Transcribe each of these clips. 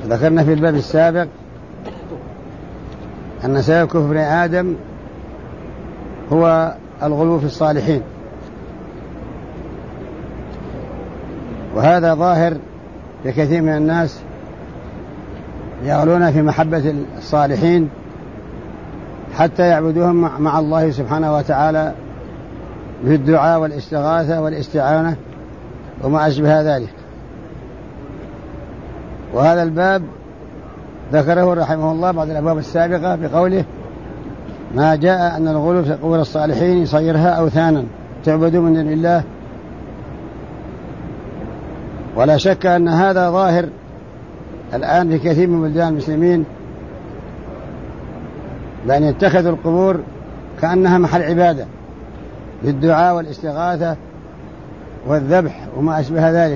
ذكرنا في الباب السابق أن سبب كفر آدم هو الغلو في الصالحين، وهذا ظاهر لكثير من الناس يغلون في محبة الصالحين حتى يعبدوهم مع الله سبحانه وتعالى بالدعاء والاستغاثة والاستعانة وما أشبه ذلك. وهذا الباب ذكره رحمه الله بعد الأبواب السابقة بقوله: ما جاء أن الغلو في قبور الصالحين يصيرها أوثانا تعبد من دون الله. ولا شك أن هذا ظاهر الآن في كثير من بلدان المسلمين، بأن يتخذوا القبور كأنها محل عبادة بالدعاء والاستغاثة والذبح وما أشبه ذلك،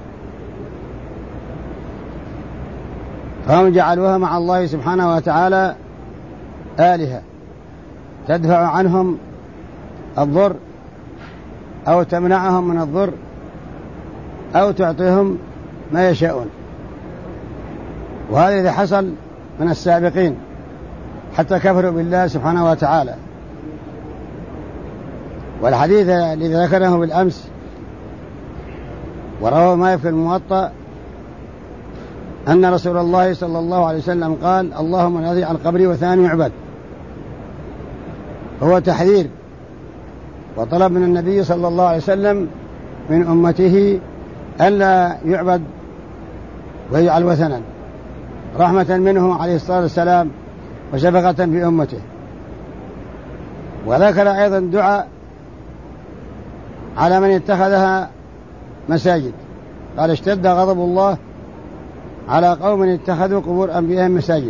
فهم جعلوها مع الله سبحانه وتعالى آلهة تدفع عنهم الضر أو تمنعهم من الضر أو تعطيهم ما يشاءون. وهذا إذا حصل من السابقين حتى كفروا بالله سبحانه وتعالى. والحديث الذي ذكره بالأمس ورواه مالك في الموطأ أن رسول الله صلى الله عليه وسلم قال: اللهم لا تجعل قبري وثناً يعبد. هو تحذير وطلب من النبي صلى الله عليه وسلم من أمته ألا يعبد ويجعل وثناً، رحمة منه عليه الصلاة والسلام وشفقة في أمته. وذكر أيضا دعاء على من اتخذها مساجد، قال: اشتد غضب الله على قوم اتخذوا قبور أنبيائهم مساجد.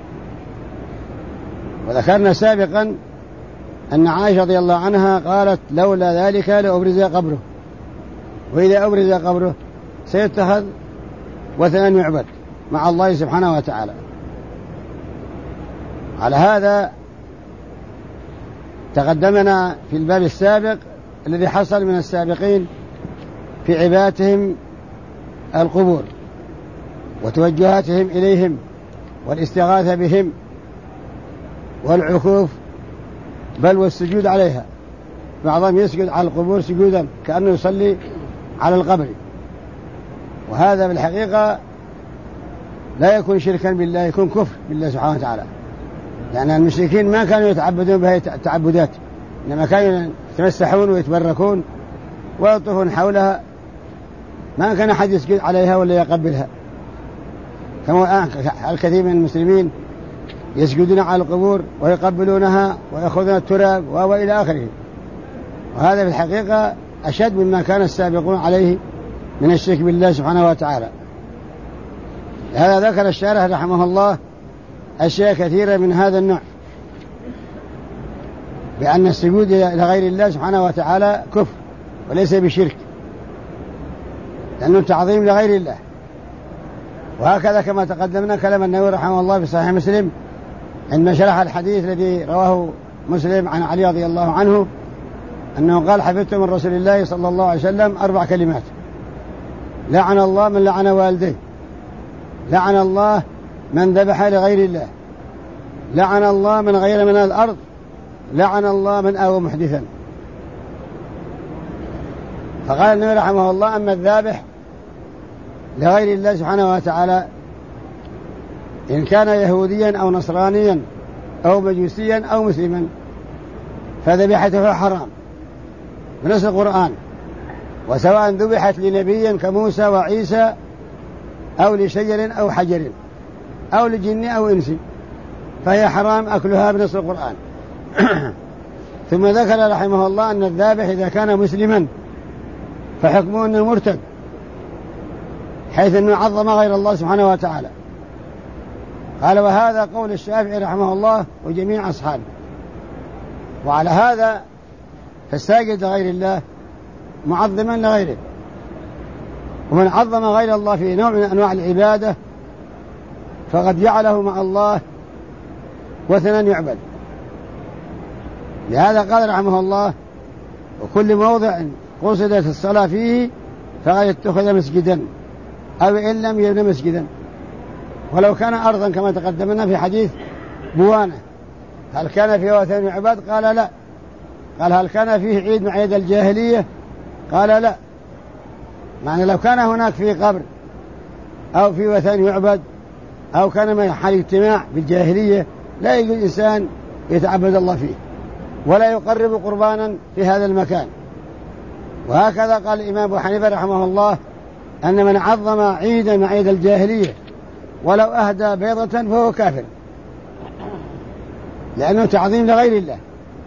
وذكرنا سابقا أن عائشة رضي الله عنها قالت: لولا ذلك لأبرز قبره، وإذا أبرز قبره سيتخذ وثنا يعبد مع الله سبحانه وتعالى. على هذا تقدمنا في الباب السابق الذي حصل من السابقين في عبادتهم القبور وتوجهاتهم إليهم والاستغاثة بهم والعكوف بل والسجود عليها. بعضهم يسجد على القبور سجودا كأنه يصلي على القبر، وهذا بالحقيقة لا يكون شركا بالله، يكون كفر بالله سبحانه وتعالى، لأن المشركين ما كانوا يتعبدون بهذه التعبدات، إنما كانوا يتمسحون ويتبركون ويطوفون حولها، ما كان أحد يسجد عليها ولا يقبلها، كما الآن الكثير من المسلمين يسجدون على القبور ويقبلونها ويأخذون التراب وإلى آخره. وهذا في الحقيقة أشد مما كان السابقون عليه من الشرك بالله سبحانه وتعالى. هذا ذكر الشارح رحمه الله أشياء كثيرة من هذا النوع، بأن السجود لغير الله سبحانه وتعالى كفر وليس بشرك، لأنه تعظيم لغير الله. وهكذا كما تقدمنا كلام النووي رحمه الله في صحيح مسلم عندما شرح الحديث الذي رواه مسلم عن علي رضي الله عنه أنه قال: حفظت من رسول الله صلى الله عليه وسلم 4 كلمات: لعن الله من لعن والديه، لعن الله من ذبح لغير الله، لعن الله من غير من الأرض، لعن الله من آوى محدثا. فقال النبي رحمه الله: أما الذابح لغير الله سبحانه وتعالى إن كان يهوديا أو نصرانيا أو مجوسيا أو مسلما فذبيحته حرام بنص القرآن، وسواء ذبحت لنبي كموسى وعيسى أو لشجر أو حجر أو لجن أو إنس فهي حرام أكلها بنص القرآن. ثم ذكر رحمه الله أن الذابح إذا كان مسلما فحكمه أنه مرتد، حيث أنه عظم غير الله سبحانه وتعالى. قال: وهذا قول الشافعي رحمه الله وجميع أصحابه. وعلى هذا فالساجد لغير الله معظما لغيره، ومن عظم غير الله في نوع من أنواع العبادة فقد جعله مع الله وثنا يعبد. لهذا قال رحمه الله: وكل موضع قصدت الصلاة فيه فقد اتخذ مسجدا أو إن لم يبن مسجدا. ولو كان أرضا كما تقدمنا في حديث بوانة، هل كان فيه وثن يعبد؟ قال لا. قال هل كان فيه عيد من عيد الجاهلية؟ قال لا. معنى لو كان هناك في قبر أو في وثن يعبد أو كان محل اجتماع بالجاهلية لا يجوز إنسان يتعبد الله فيه ولا يقرب قربانا في هذا المكان. وهكذا قال الإمام أبو حنيفة رحمه الله أن من عظم عيدا من عيد الجاهلية ولو أهدى بيضة فهو كافر، لأنه تعظيم لغير الله.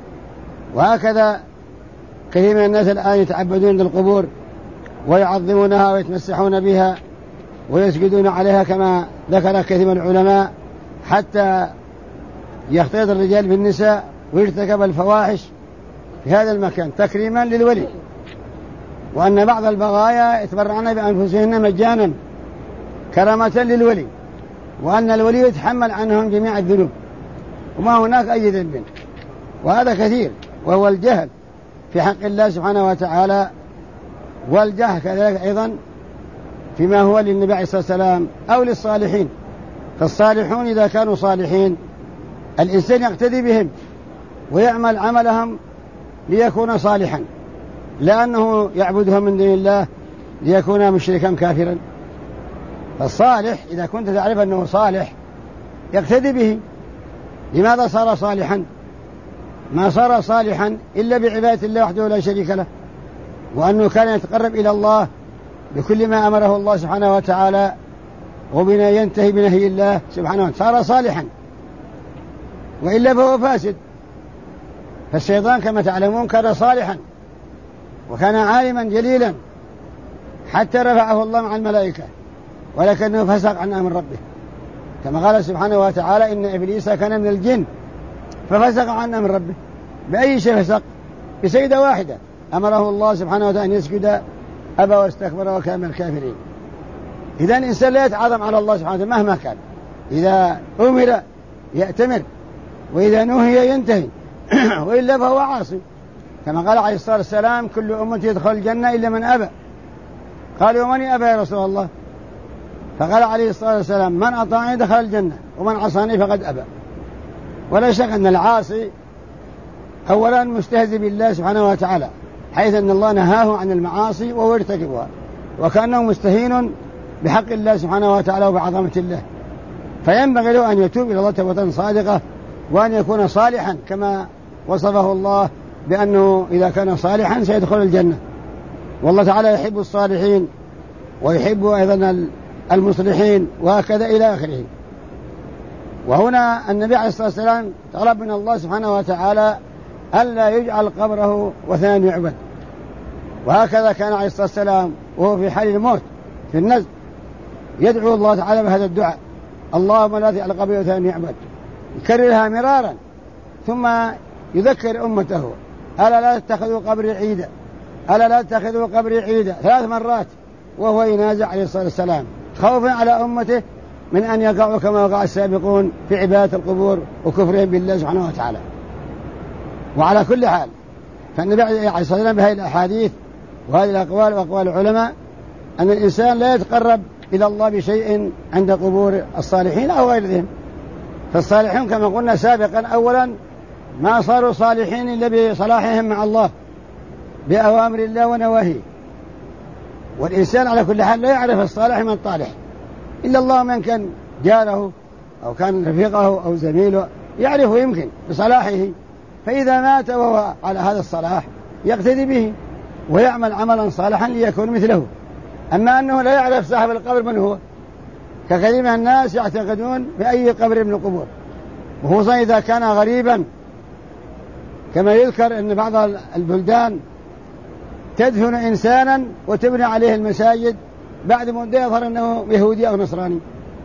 وهكذا كثير من الناس الآن يتعبدون للقبور ويعظمونها ويتمسحون بها ويسجدون عليها كما ذكر كثير من العلماء، حتى يختلط الرجال بالنساء ويرتكب الفواحش في هذا المكان تكريما للولي، وأن بعض البغايا يتبرعن بأنفسهن مجانا كرامة للولي، وأن الولي يتحمل عنهم جميع الذنوب وما هناك أي ذنب. وهذا كثير، وهو الجهل في حق الله سبحانه وتعالى، والجهل كذلك أيضا فيما هو للنبي عليه الصلاة والسلام أو للصالحين. فالصالحون إذا كانوا صالحين الإنسان يقتدي بهم ويعمل عملهم ليكون صالحا، لأنه يعبدهم من دون الله ليكون مشركا كافرا. فالصالح إذا كنت تعرف أنه صالح يقتدي به. لماذا صار صالحا؟ ما صار صالحا إلا بعبادة الله وحده لا شريك له، وأنه كان يتقرب إلى الله بكل ما أمره الله سبحانه وتعالى وبنا ينتهي بنهي الله سبحانه وتعالى، صار صالحا، وإلا فهو فاسد. فالشيطان كما تعلمون كان صالحا وكان عالما جليلا حتى رفعه الله مع الملائكة، ولكنه فسق عن أمر ربه، كما قال سبحانه وتعالى إن إبليس كان من الجن ففسق عن أمر ربه. بأي شيء فسق؟ بسجدة واحدة أمره الله سبحانه وتعالى أن يسجد، أبى واستكبر وكان من الكافرين. إذا الإنسان لا يتعظم على الله سبحانه وتعالى مهما كان، إذا أمر يأتمر وإذا نهي ينتهي وإلا فهو عاصي، كما قال عليه الصلاة والسلام كل أمتي يدخل الجنة إلا من أبى. قالوا ومن أبى يا رسول الله؟ فقال عليه الصلاة والسلام من أطاعني دخل الجنة ومن عصاني فقد أبى. ولا شك أن العاصي أولا مستهزئ بالله سبحانه وتعالى، حيث أن الله نهاه عن المعاصي وهو يرتكبها، وكأنه مستهين بحق الله سبحانه وتعالى وبعظمة الله. فينبغي له أن يتوب إلى الله توبة صادقة وأن يكون صالحا كما وصفه الله بأنه إذا كان صالحا سيدخل الجنة. والله تعالى يحب الصالحين ويحب أيضا المصلحين وهكذا إلى آخره. وهنا النبي عليه الصلاة والسلام طلب من الله سبحانه وتعالى ألا يجعل قبره وثنا يعبد. وهكذا كان عليه الصلاة والسلام وهو في حال الموت في النزل يدعو الله تعالى بهذا الدعاء اللهم لا تجعل قبري وثنا يعبد، يكررها مرارا، ثم يذكر أمته ألا لا تتخذوا قبري عيدا، ألا لا تتخذوا قبري عيدا 3 مرات، وهو ينازع عليه الصلاة والسلام خوفا على أمته من أن يقعوا كما وقع السابقون في عبادة القبور وكفرهم بالله سبحانه وتعالى. وعلى كل حال فالنبي عليه الصلاة والسلام بهذه الأحاديث وهذه الأقوال وأقوال العلماء أن الإنسان لا يتقرب إلى الله بشيء عند قبور الصالحين أو غيرهم. فالصالحين كما قلنا سابقا أولا ما صاروا صالحين إلا بصلاحهم مع الله بأوامر الله ونواهيه. والإنسان على كل حال لا يعرف الصالح من الطالح إلا الله، من كان جاره أو كان رفيقه أو زميله يعرفه يمكن بصلاحه، فإذا مات وهو على هذا الصلاح يقتدي به ويعمل عملا صالحا ليكون مثله. أما أنه لا يعرف صاحب القبر من هو، ككثير من الناس يعتقدون بأي قبر من القبور، وخصوصا إذا كان غريبا، كما يذكر أن بعض البلدان تدفن إنسانا وتبني عليه المساجد بعد مدة يظهر أنه يهودي أو نصراني.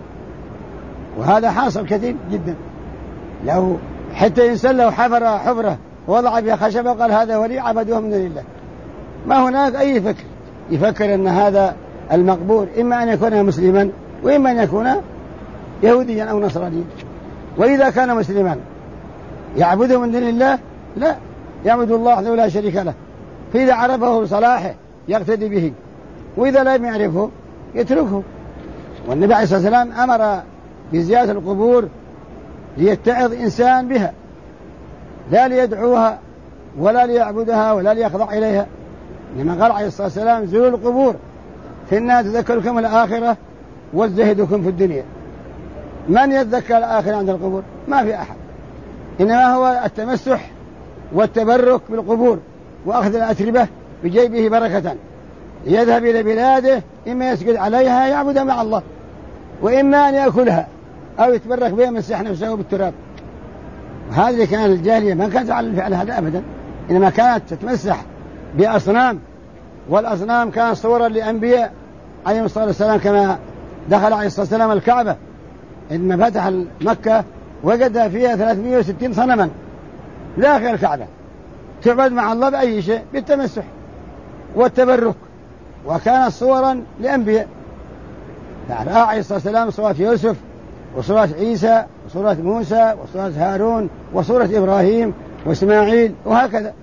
وهذا حاصل كثير جدا. لو حتى إنسان لو حفر حفرة ووضع بها خشبة وقال هذا ولي عبدوه من دون الله، ما هناك أي فكر يفكر أن هذا المقبور إما أن يكون مسلما وإما أن يكون يهوديا أو نصرانيا. وإذا كان مسلما يعبده من دون الله لا، يعبد الله وحده لا شريك له، فإذا عرفه بصلاحه يقتدي به، وإذا لم يعرفه يتركه. والنبي عليه الصلاة والسلام أمر بزيارة القبور ليتعظ إنسان بها، لا ليدعوها ولا ليعبدها ولا ليخضع إليها، إنما قال عليه الصلاة والسلام زوروا القبور فإنها تذكركم الآخرة وتزهدكم في الدنيا. من يتذكر الآخرة عند القبور؟ ما في أحد، إنما هو التمسح والتبرك بالقبور وأخذ الأتربة بجيبه بركة، يذهب إلى بلاده إما يسجد عليها يعبد مع الله، وإما أن يأكلها أو يتبرك بها يمسح نفسه بالتراب. وهذه كانت الجاهلية ما كانت على الفعل هذا أبدا، إنما كانت تتمسح بأصنام، والأصنام كانت صورا لأنبياء عليهم الصلاة والسلام، كما دخل عليه الصلاة والسلام الكعبة عندما فتح مكة وجد فيها 360 صنما داخل الكعبة تعبد مع الله بأي شيء، بالتمسح والتبرك، وكانت صورا لأنبياء. فرأى عليه الصلاة والسلام صورة يوسف وصورة عيسى وصورة موسى وصورة هارون وصورة إبراهيم وإسماعيل وهكذا،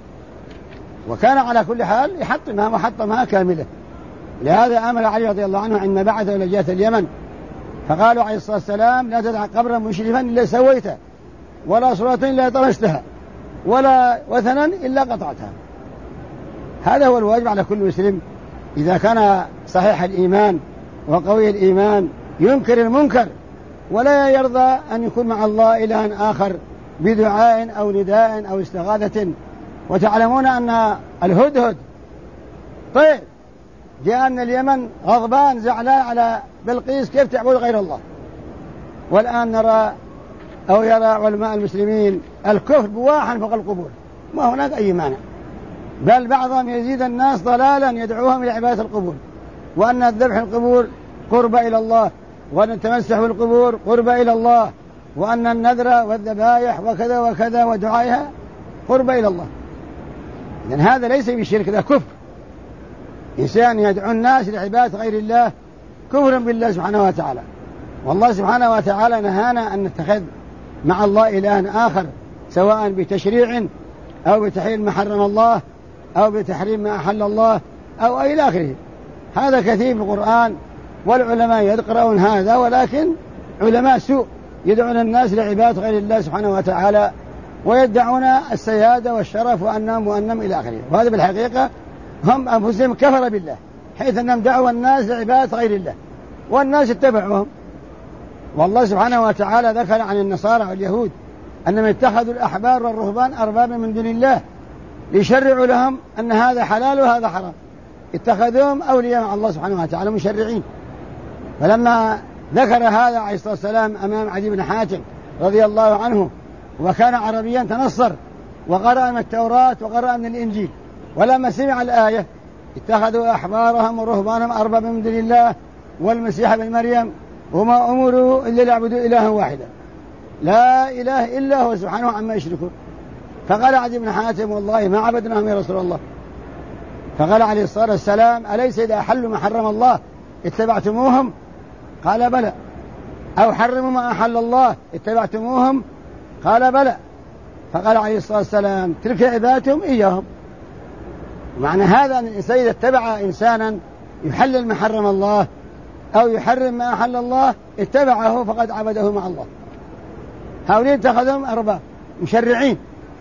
وكان على كل حال يحطمها محطمها كاملة. لهذا أمر علي رضي الله عنه عندما بعث إلى جهة اليمن فقالوا عليه الصلاة والسلام لا تدع قبرا مشرفا إلا سويته، ولا صورة إلا طمستها، ولا وثنا إلا قطعتها. هذا هو الواجب على كل مسلم إذا كان صحيح الإيمان وقوي الإيمان، ينكر المنكر ولا يرضى أن يكون مع الله إلها آخر بدعاء أو نداء أو استغاثة. وتعلمون أن الهدهد طير جاء من اليمن غضبان زعلان على بلقيس كيف تعبد غير الله. والآن نرى أو يرى علماء المسلمين الكفر بواحا فوق القبور، ما هناك أي مانع، بل بعضهم يزيد الناس ضلالا يدعوهم إلى عبادة القبور، وأن الذبح القبور قرب إلى الله، وأن التمسح بالقبور قرب إلى الله، وأن النذر والذبائح وكذا وكذا ودعائها قرب إلى الله. إذن هذا ليس بشرك، ذا كفر. إنسان يدعو الناس لعبادة غير الله كفر بالله سبحانه وتعالى. والله سبحانه وتعالى نهانا أن نتخذ مع الله إلها آخر، سواء بتشريع أو بتحليل ما حرم الله أو بتحريم ما أحل الله أو إلى آخره. هذا كثير في القرآن، والعلماء يقرؤون هذا، ولكن علماء سوء يدعون الناس لعبادة غير الله سبحانه وتعالى ويدعون السيادة والشرف وأنهم إلى آخره. وهذا بالحقيقة هم أنفسهم كفر بالله، حيث أنهم دعوا الناس لعبادة غير الله والناس اتبعوهم. والله سبحانه وتعالى ذكر عن النصارى واليهود أنهم اتخذوا الأحبار والرهبان أربابا من دون الله ليشرعوا لهم أن هذا حلال وهذا حرام، اتخذوهم أولياء مع الله سبحانه وتعالى مشرعين. فلما ذكر هذا عليه الصلاة والسلام أمام عدي بن حاتم رضي الله عنه، وكان عربيا تنصر وقرأ من التوراة وقرأ من الإنجيل، ولما سمع الآية اتخذوا أحبارهم ورهبانهم أربابا من دون الله والمسيح بن مريم وما أمروا إلا ليعبدوا إلها واحدا لا إله إلا هو سبحانه عما يشركون. فقال عدي بن حاتم والله ما عبدناهم يا رسول الله. فقال عليه الصلاة والسلام أليس إذا أحلوا ما حرم الله اتبعتموهم؟ قال بلى. أو حرموا ما أحل الله اتبعتموهم؟ قال بلى. فقال عليه الصلاة والسلام تلك عبادتهم إياهم. معنى هذا أن الإنسان إذا اتبع إنسانا يحلل ما حرم الله أو يحرم ما أحل الله اتبعه فقد عبده مع الله. هؤلاء اتخذهم أرباب مشرعين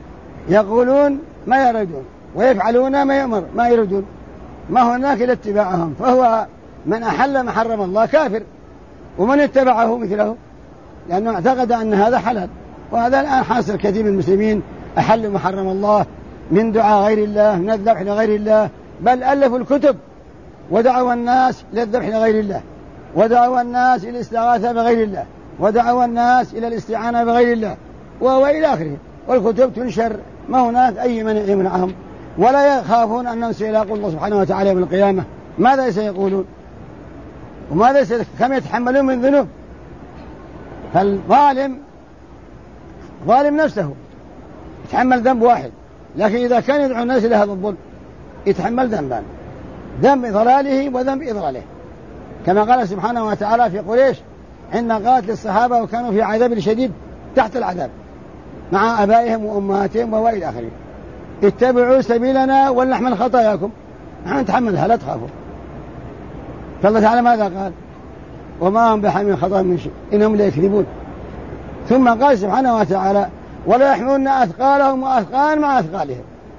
يقولون ما يريدون ويفعلون ما يأمر ما يريدون، ما هناك إلا اتباعهم. فهو من أحل ما حرم الله كافر، ومن اتبعه مثله، لأنه اعتقد أن هذا حلال. وهذا الآن حاصل كثير من المسلمين أحلوا ما حرم الله من دعاء غير الله، من الذبح لغير الله، بل ألفوا الكتب ودعوا الناس إلى الذبح لغير الله، ودعوا الناس إلى الاستغاثة بغير الله، ودعوا الناس إلى الاستعانة بغير الله وإلى آخره. والكتب تنشر، ما هناك أي منع يمنعهم، ولا يخافون أنهم سيلاقوا الله سبحانه وتعالى يوم القيامة. ماذا سيقولون وماذا كم يتحملون من ذنوب؟ فالظالم ظالم نفسه يتحمل ذنب واحد، لكن إذا كان يدعو الناس إلى هذا الظلم يتحمل ذنبان، ذنب ضلاله وذنب إضلاله، كما قال سبحانه وتعالى في قريش عند قاتل الصحابة وكانوا في عذاب شديد تحت العذاب مع أبائهم وأمهاتهم وإلى آخره، اتبعوا سبيلنا ولنحمل خطاياكم، نحن نتحملها لا تخافوا. فالله تعالى ماذا قال؟ وما هم بحمل خطأ من شيء إنهم ليكذبون. ثم قال سبحانه وتعالى ولا يحملون أثقالهم وأثقال مع أثقالهم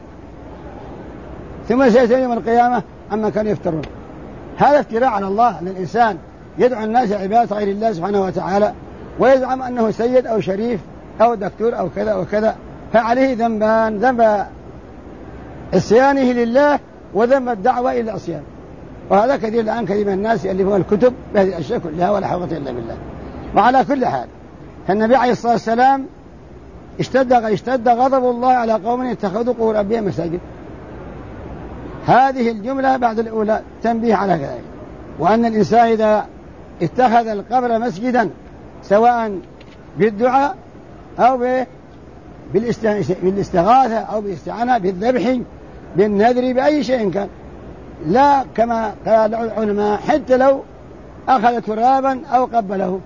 ثم سيأتي يوم القيامة عما كانوا يفترون. هذا افتراء على الله أن الإنسان يدعو الناس عبادة غير الله سبحانه وتعالى ويزعم أنه سيد أو شريف أو دكتور أو كذا وكذا، فعليه ذنبان: ذنب عصيانه لله وذنب الدعوة إلى العصيان. وهذا كثير الآن كثير من الناس يألفون الكتب بهذه الأشياء كلها ولا حول إلا بالله. وعلى كل حال فالنبي عليه الصلاة والسلام اشتد غضب الله على قوم اتخذوا قبور أنبياء مساجد. هذه الجملة بعد الأولى تنبيه على ذلك، وأن الإنسان إذا اتخذ القبر مسجدا سواء بالدعاء أو بالاستغاثة أو بالاستعانة بالذبح بالنذر بأي شيء كان، لا كما قال العلماء حتى لو أخذ ترابا أو قبله.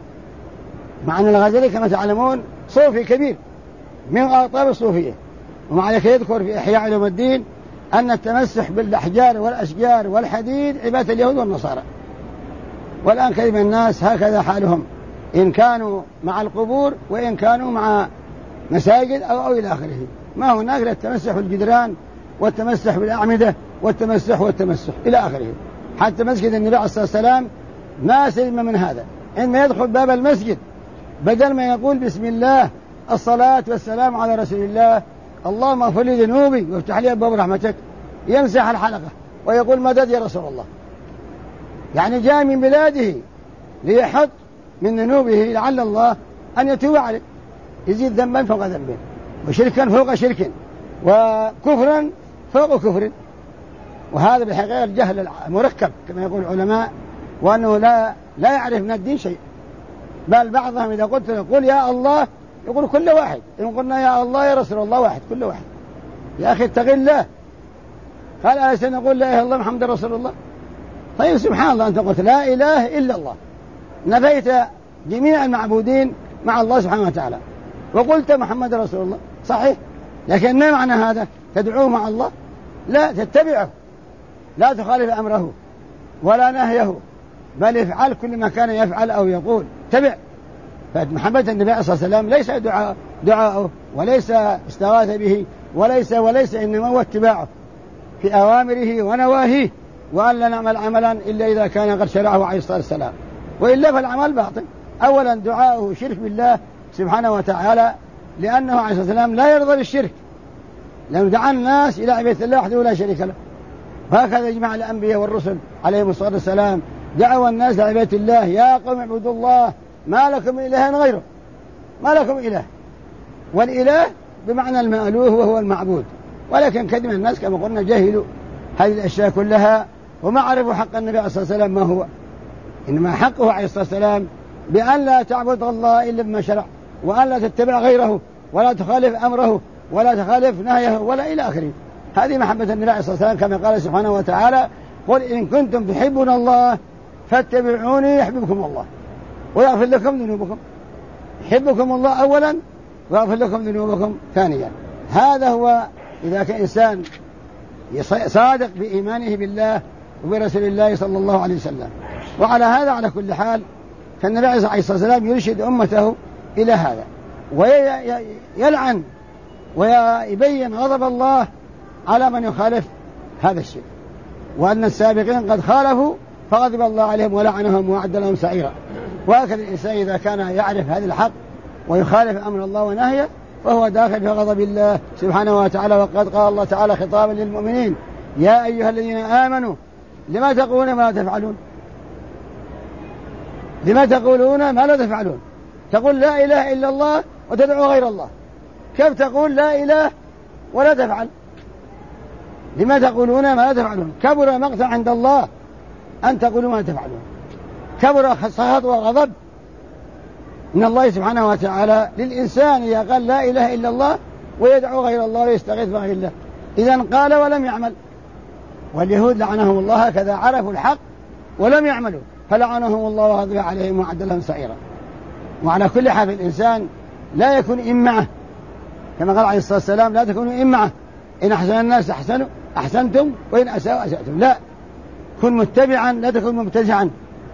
مع أن الغزالي كما تعلمون صوفي كبير من أقطاب الصوفية، ومع ذلك يذكر في إحياء علوم الدين أن التمسح بالأحجار والأشجار والحديد عبادة اليهود والنصارى. والآن كثير من الناس هكذا حالهم، إن كانوا مع القبور وإن كانوا مع مساجد أو إلى آخره. ما هناك التمسح بالجدران والتمسح بالأعمدة والتمسح إلى آخره. حتى مسجد النبي عليه الصلاة والسلام ما سلم من هذا. عندما يدخل باب المسجد بدل ما يقول بسم الله الصلاة والسلام على رسول الله اللهم اغفر لي ذنوبي وافتح لي أبواب رحمتك، يمسح الحلقة ويقول مدد يا رسول الله. يعني جاء من بلاده ليحط من ذنوبه لعل الله أن يتوب عليه، يزيد ذنبا فوق ذنبه وشركا فوق شرك وكفرا فوق كفر. وهذا بالحقيقة الجهل المركب كما يقول العلماء، وأنه لا يعرف من الدين شيء. بل بعضهم إذا قلت قل يا الله يقول كل واحد، إن قلنا يا الله يا رسول الله واحد كل واحد. يا أخي اتق الله، قال أليس نقول لا إله إلا الله محمد رسول الله؟ طيب سبحان الله، أنت قلت لا إله إلا الله، نفيت جميع المعبودين مع الله سبحانه وتعالى وقلت محمد رسول الله، صحيح، لكن ما معنى هذا؟ تدعوه مع الله؟ لا، تتبعه، لا تخالف أمره ولا نهيه، بل افعل كل ما كان يفعل أو يقول، تبع. فمحبة النبي صلى الله عليه وسلم ليس دعاءه وليس استغاث به وليس إنما هو اتباعه في أوامره ونواهيه، وأن لا نعمل عملا إلا إذا كان قد شرعه عليه الصلاة والسلام، وإلا فالعمل باطل. أولا دعاءه شرك بالله سبحانه وتعالى، لأنه عليه الصلاة والسلام لا يرضى بالشرك، لأنه دعا الناس إلى عبادة الله وحده لا شريك له. وهكذا يجمع الأنبياء والرسل عليهم الصلاة والسلام دعوا الناس لعبادة الله: يا قوم اعبدوا الله ما لكم من إله غيره، ما لكم إله. والإله بمعنى المألوه وهو المعبود. ولكن كثير من الناس كما قلنا جهلوا هذه الأشياء كلها وما عرفوا حق النبي عليه الصلاة والسلام ما هو. إنما حقه عليه الصلاة والسلام بأن لا تعبد الله إلا بما شرع، وأن لا تتبع غيره ولا تخالف أمره ولا تخالف نهيه ولا إلى آخره. هذه محبة النبي عليه الصلاة والسلام كما قال سبحانه وتعالى: قل إن كنتم تحبون الله فاتبعوني يحببكم الله ويغفر لكم ذنوبكم. يحبكم الله أولا ويغفر لكم ذنوبكم ثانيا. هذا هو إذا كان إنسان صادق بإيمانه بالله وبرسول الله صلى الله عليه وسلم. وعلى هذا على كل حال فالنبي عليه الصلاة والسلام يرشد أمته إلى هذا، ويلعن ويبين غضب الله على من يخالف هذا الشيء، وأن السابقين قد خالفوا فغضب الله عليهم ولعنهم وأعد لهم سعيرا. وهكذا الإنسان إذا كان يعرف هذا الحق ويخالف أمر الله ونهيه فهو داخل في غضب الله سبحانه وتعالى. وقد قال الله تعالى خطابا للمؤمنين: يا أيها الذين آمنوا لما تقولون ما لا تفعلون؟ لما تقولون ما لا تفعلون؟ تقول لا إله إلا الله وتدعو غير الله، كيف تقول لا إله ولا تفعل؟ لما تقولون ما لا تفعلون؟ كبر مقتا عند الله أن تقولوا ما تفعلون. كبر سخط وغضب من الله سبحانه وتعالى للإنسان إذا قال لا إله إلا الله ويدعو غير الله ويستغيث بغير الله، إذن قال ولم يعمل. واليهود لعنهم الله هكذا، عرفوا الحق ولم يعملوا فلعنهم الله وغضب عليهم وأعد لهم سعيرا. وعلى كل حال الإنسان لا يكون إمعة، كما قال عليه الصلاة والسلام: لا تكونوا إمعة، إن أحسن الناس أحسنتم وإن أساءوا أسأتم. لا، كن متبعا لا تكون مبتدعا.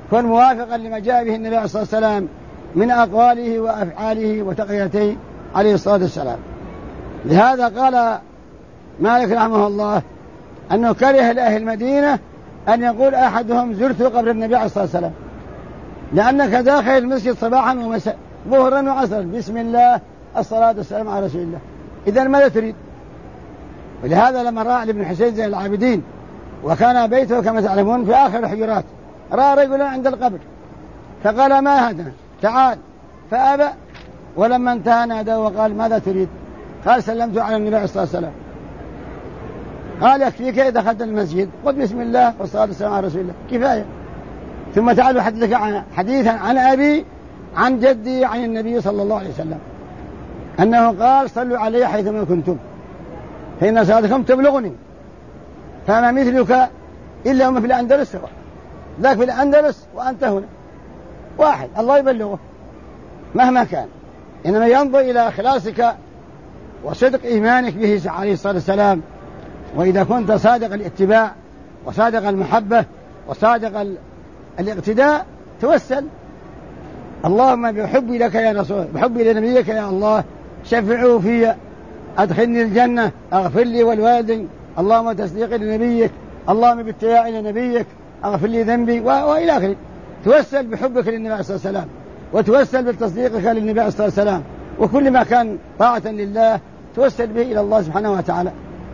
كن موافقا لما جاء به النبي عليه الصلاة والسلام من أقواله وأفعاله وتقريرته عليه الصلاة والسلام. لهذا قال مالك رحمه الله أنه كره لأهل المدينة أن يقول أحدهم زرت قبر النبي عليه الصلاة والسلام، لأنك داخل المسجد صباحا ومساء ظهرا وعصرا بسم الله الصلاة والسلام على رسول الله، إذن ماذا تريد؟ ولهذا لما رأى علي بن حسين زين العابدين وكان بيته كما تعلمون في آخر الحجرات، رأى رجلا عند القبر فقال ما هذا تعال، فأبى، ولما انتهى نادى وقال ماذا تريد؟ قال سلمت على النبي عليه الصلاة والسلام. قال يكفيك إذا دخلت المسجد قل بسم الله والصلاة والسلام على رسول الله كفاية، ثم تعالوا أحدثك حديثا عن أبي عن جدي عن النبي صلى الله عليه وسلم أنه قال صلوا علي حيثما كنتم فإن صلاتكم تبلغني، فما مثلك إلا هم في الأندلس سواء، ذاك في الأندلس وأنت هنا واحد، الله يبلغه مهما كان، إنما ينظر إلى إخلاصك وصدق إيمانك به عليه الصلاة والسلام. وإذا كنت صادق الاتباع وصادق المحبة وصادق الاقتداء توسل، اللهم بحبي لك يا رسول، بحبي لنبيك يا الله شفعوا في، أدخلني الجنة، أغفر لي والوالدين، اللهم تصديقي لنبيك، اللهم باتباعي لنبيك أغفر لي ذنبي وإلى آخره. توسل بحبك للنبي عليه الصلاة والسلام، وتوسل بتصديقك للنبي عليه الصلاة والسلام، وكل ما كان طاعة لله توسل به إلى الله سبحانه وتعالى.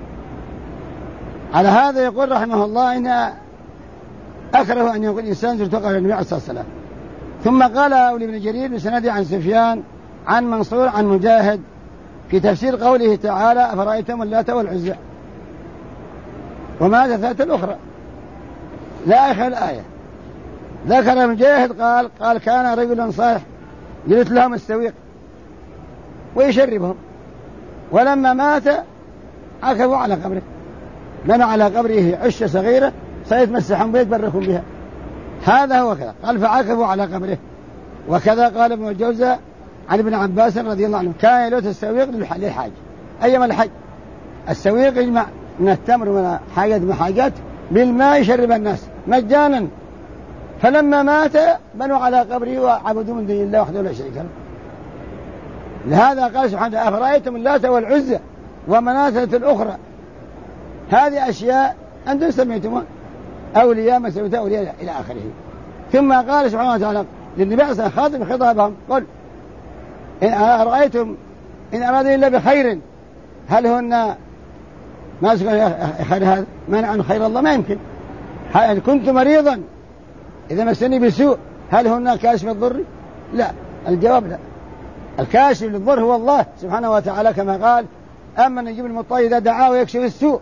على هذا يقول رحمه الله إن أكره أن يقول الإنسان زرت قبر النبي عليه الصلاة والسلام. ثم قال ابن جرير بسنده عن سفيان عن منصور عن مجاهد في تفسير قوله تعالى أفرأيتم اللات والعزى وما ذات الأخرى لا آخر الآية. ذكر مجاهد قال كان رجلا صالح جلس لهم السويق ويشربهم، ولما مات عكفوا على قبره، بنوا على قبره عشة صغيرة سيتمسحون ويتبركون بها، هذا هو كذا. قال فعكفوا على قبره. وكذا قال ابن الجوزى عن ابن عباس رضي الله عنه كان يلوث السويق للحاج أيما الحج، السويق يجمع من التمر ومن حاجات بالماء يشرب الناس مجانا، فلما مات بنوا على قبره وعبدوا من دون الله وحده لا شريك له. لهذا قال سبحانه أفرأيتم اللات والعزى ومناة الأخرى، هذه أشياء أنتم سمعتموها أولياء ما سمعتها أولياء إلى آخره. ثم قال سبحانه وتعالى للنبي صلى الله عليه وسلم خاطب خطابهم قل إن أرأيتم إن أراد إلا بخير هل هن ما سكن خير هذا منع عن خير الله؟ ما يمكن. هل كنت مريضا إذا مسني بسوء هل هن كاشف الضر؟ لا، الجواب لا. الكاشف للضر هو الله سبحانه وتعالى كما قال أما نجيب المضطر إذا دعاه ويكشف السوء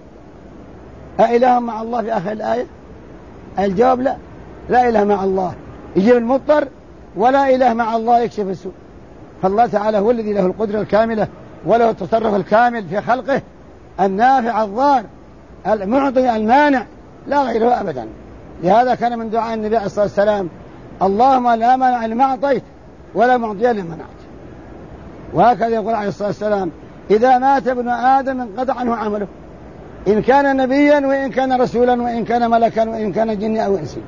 أإله مع الله في آخر الآية؟ الجواب لا، لا إله مع الله يجيب المضطر ولا إله مع الله يكشف السوء. فالله تعالى هو الذي له القدرة الكاملة وله التصرف الكامل في خلقه، النافع الضار المعطي المانع لا غيره أبدا. لهذا كان من دعاء النبي عليه الصلاة والسلام اللهم لا مانع لما أعطيت ولا معطي لما منعت. وهكذا يقول عليه الصلاة والسلام إذا مات ابن آدم انقطع عنه عمله إن كان نبيا وإن كان رسولا وإن كان ملكا وإن كان جني أو إنسي،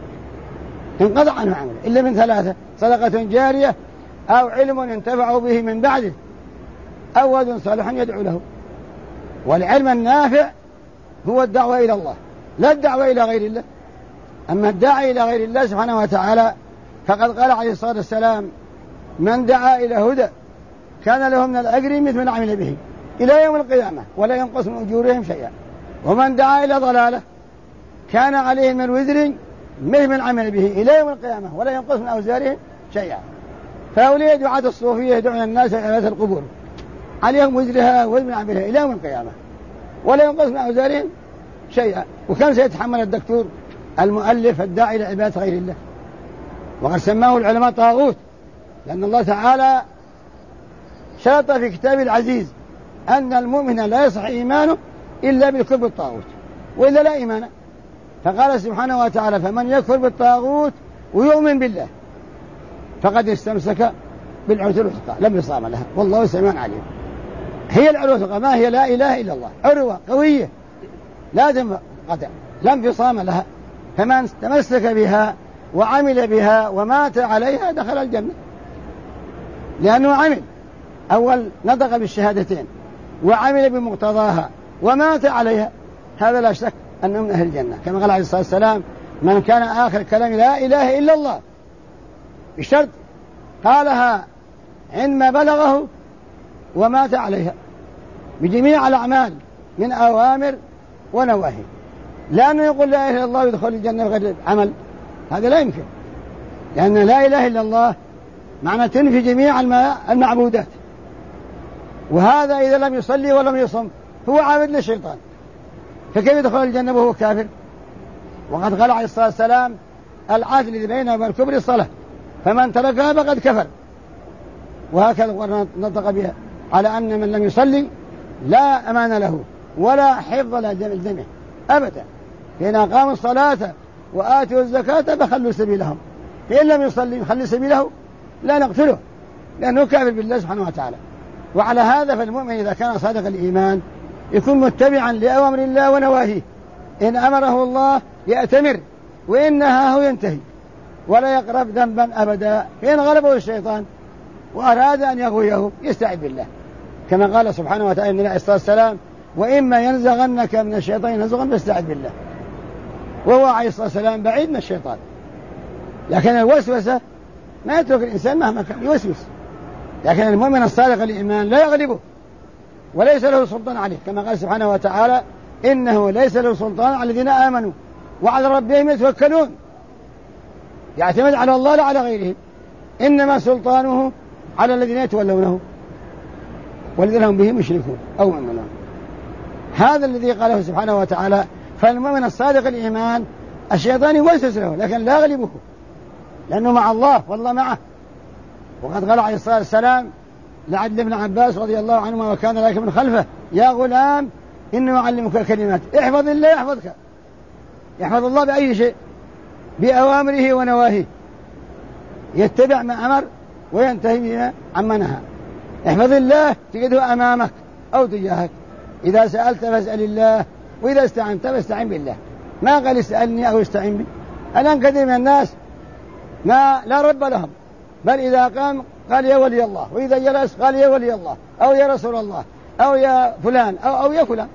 انقطع عنه عمله إلا من ثلاثة: صدقة جارية أو علم ينتفع به من بعده أو ولد صالح يدعو له. والعلم النافع هو الدعوة إلى الله لا الدعوة إلى غير الله. أما الداعي إلى غير الله سبحانه وتعالى فقد قال عليه الصلاة والسلام من دعا إلى هدى كان له من الأجر مثل من عمل به إلى يوم القيامة ولا ينقص من أجورهم شيئا، ومن دعا إلى ضلالة كان عليه من وزر مثل من عمل به إلى يوم القيامة ولا ينقص من أوزارهم شيئا. فأولئك دعاة الصوفية يدعون الناس إلى عبادة القبور عليهم وزرها وزر من عملها إلى يوم القيامة ولا ينقص من أوزارهم شيئا. وكم سيتحمل الدكتور المؤلف الداعي لعبادة غير الله؟ وقد سماه العلماء طاغوت، لأن الله تعالى شرط في كتابه العزيز أن المؤمن لا يصح إيمانه إلا بالكفر بالطاغوت وإلا لا إيمان. فقال سبحانه وتعالى فمن يكفر بالطاغوت ويؤمن بالله فقد استمسك بالعروة الوثقى لا انفصام لها والله سميع عليم. هي العروة الوثقى ما هي؟ لا إله إلا الله، عروة قوية لا تنقطع لا انفصام لها، فمن تمسك بها وعمل بها ومات عليها دخل الجنة، لأنه عمل أول نطق بالشهادتين وعمل بمقتضاها ومات عليها، هذا لا شك أنه من أهل الجنة، كما قال عليه الصلاة والسلام: من كان آخر كلام لا إله إلا الله، بشرط قالها عندما بلغه ومات عليها بجميع الأعمال من أوامر ونواهي، لأنه يقول لا إله إلا الله ويدخل الجنة بغير عمل، هذا لا يمكن، لأن لا إله إلا الله معنى تنفي جميع المعبودات، وهذا إذا لم يصلي ولم يصم هو عابد للشيطان، فكيف يدخل الجنة وهو كافر؟ وقد قال عليه الصلاة والسلام: العهد الذي بيننا وبين الكفر الصلاة، فمن تركها فقد كفر. وهكذا نطق بها على أن من لم يصلي لا أمان له ولا حفظ لدمه أبدا، فإن أقاموا الصلاة وآتوا الزكاة فخلوا سبيلهم، فإن لم يصلي يخلي سبيله لا نقتله، لأنه كافر بالله سبحانه وتعالى. وعلى هذا فالمؤمن إذا كان صادق الإيمان يكون متبعا لأوامر الله ونواهيه، إن أمره الله يأتمر وإن نهاه ينتهي، ولا يقرب ذنبا أبدا، فإن غلبه الشيطان وأراد أن يغويه يستعذ بالله، كما قال سبحانه وتعالى النبي عليه الصلاة والسلام: وإما ينزغنك من الشيطان نزغا فاستعذ بالله. وهو عليه الصلاة والسلام بعيد من الشيطان، لكن الوسوسة ما يترك الإنسان مهما كان يوسوس، لكن المؤمن الصادق الإيمان لا يغلبه وليس له سلطان عليه، كما قال سبحانه وتعالى: إنه ليس له سلطان على الذين آمنوا وعلى ربهم يتوكلون، يعتمد على الله لا على غيره، إنما سلطانه على الذين يتولونه والذين هم به مشركون أو مؤمنون. هذا الذي قاله سبحانه وتعالى. فالمؤمن الصادق الإيمان الشيطان يوسوس له لكن لا يغلبه، لأنه مع الله والله معه. وقد قال عليه الصلاة والسلام لعبد بن عباس رضي الله عنهما وكان ذلك من خلفه: يا غلام إنه أعلمك كلمات، احفظ الله يحفظك. يحفظ الله بأي شيء؟ بأوامره ونواهيه، يتبع ما أمر وينتهي بما عما نهى. احفظ الله تجده أمامك أو تجاهك، إذا سألت فاسأل الله، وإذا استعنت فاستعن بالله. ما قال اسألني أو استعن بي. الآن كثير من الناس ما لا رب لهم، بل إذا قام قال يا ولي الله، وإذا جلس قال يا ولي الله أو يا رسول الله أو يا فلان أو يا فلان،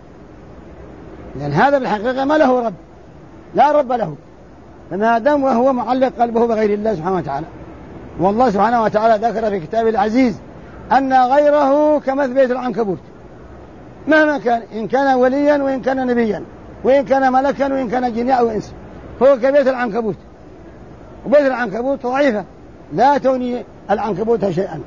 لأن هذا بالحقيقة ما له رب، لا رب له، فما دام وهو معلق قلبه بغير الله سبحانه وتعالى. والله سبحانه وتعالى ذكر في كتابه العزيز أن غيره كمثل بيت العنكبوت، مهما كان، إن كان وليا وإن كان نبيا وإن كان ملكا وإن كان جنيا أو إنس، هو كبيت العنكبوت، وبيت العنكبوت ضعيفة لا تغني العنكبوت شيئا.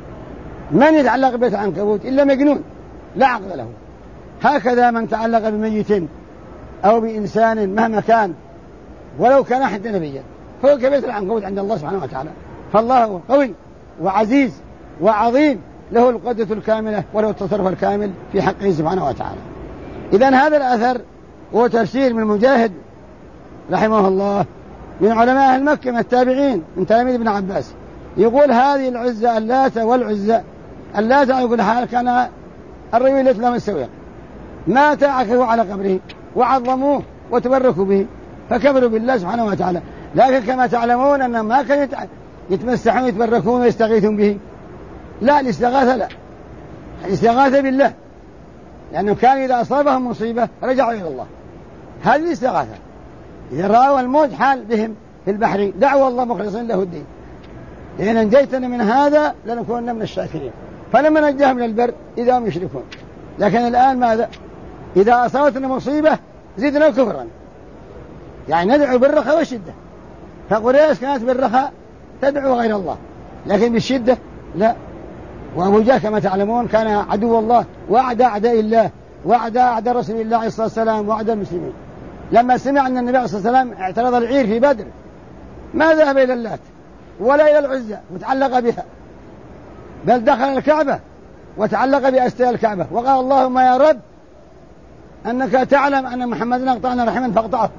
من يتعلق ببيت العنكبوت إلا مجنون لا عقل له. هكذا من تعلق بميت أو بإنسان مهما كان ولو كان حتى نبيا هو كبيت العنكبوت عند الله سبحانه وتعالى. فالله قوي وعزيز وعظيم، له القدرة الكاملة وله التصرف الكامل في حقه سبحانه وتعالى. إذن هذا الأثر هو تفسير من مجاهد رحمه الله من علماء أهل مكة من التابعين من تلاميذ ابن عباس، يقول هذه العزة اللات والعزة. اللات يقول حال كان الرجل الإسلام السويق مات عكفوا على قبره وعظموه وتبركوا به فكبروا بالله سبحانه وتعالى. لكن كما تعلمون أنهم ما كانوا يتمسحون يتبركون ويستغيثون به، لا، الاستغاثة لا، الاستغاثة بالله، لأنه كان إذا أصابهم مصيبة رجعوا إلى الله. هذه الاستغاثة. إذا رأوا الموت حال بهم في البحر دعوا الله مخلصين له الدين: إن أنجيتنا من هذا لنكونن من الشاكرين. فلما نجاهم من البر إذا هم يشركون. لكن الآن ماذا؟ إذا أصابتنا مصيبة زدنا كفرا، يعني ندعو بالرخاء والشدة. فقريش كانت بالرخاء تدعو غير الله، لكن بالشدة لا. وأبو جهل كما تعلمون كان عدو الله وأعدى أعداء الله وأعدى أعداء رسول الله عليه الصلاة والسلام وأعداء المسلمين. لما سمع أن النبي عليه الصلاة والسلام اعترض العير في بدر ما ذهب إلى اللات ولا إلى العزى وتعلق بها، بل دخل الكعبة وتعلق بأستار الكعبة وقال: اللهم يا رب أنك تعلم أن محمدا أقطعنا رحما فاقطعه.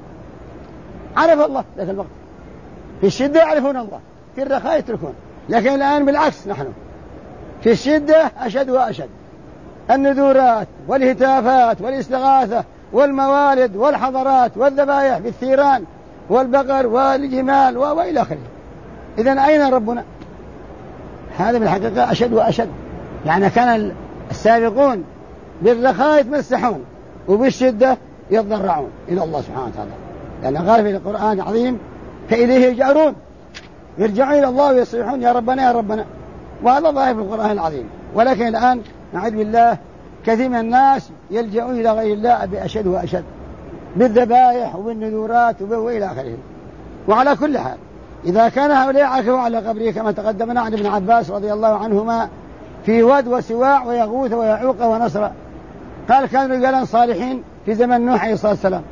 عرف الله ذاك الوقت، في الشدة يعرفون الله، في الرخاء يتركون. لكن الآن بالعكس، نحن في الشدة أشد وأشد، النذورات والهتافات والاستغاثة والموالد والحضرات والذبائح بالثيران والبقر والجمال وإلى آخره. إذن أين ربنا؟ هذا بالحقيقة أشد وأشد. يعني كان السابقون بالرخاء يتمسحون وبالشدة يتضرعون إلى الله سبحانه وتعالى، لأن قال في القرآن العظيم فإليه يجأرون، يرجعون إلى الله ويصيحون يا ربنا يا ربنا، وهذا ظاهر في القرآن العظيم. ولكن الآن نعوذ بالله كثير من الناس يلجؤون إلى غير الله بأشد وأشد، بالذبائح وبالنذورات وإلى آخره. وعلى كل حال إذا كان هؤلاء عكفوا على قبره كما تقدمنا عن ابن عباس رضي الله عنهما في ود وسواع ويغوث ويعوق ونصر، قال كانوا رجالا صالحين في زمن نوح عليه الصلاة والسلام،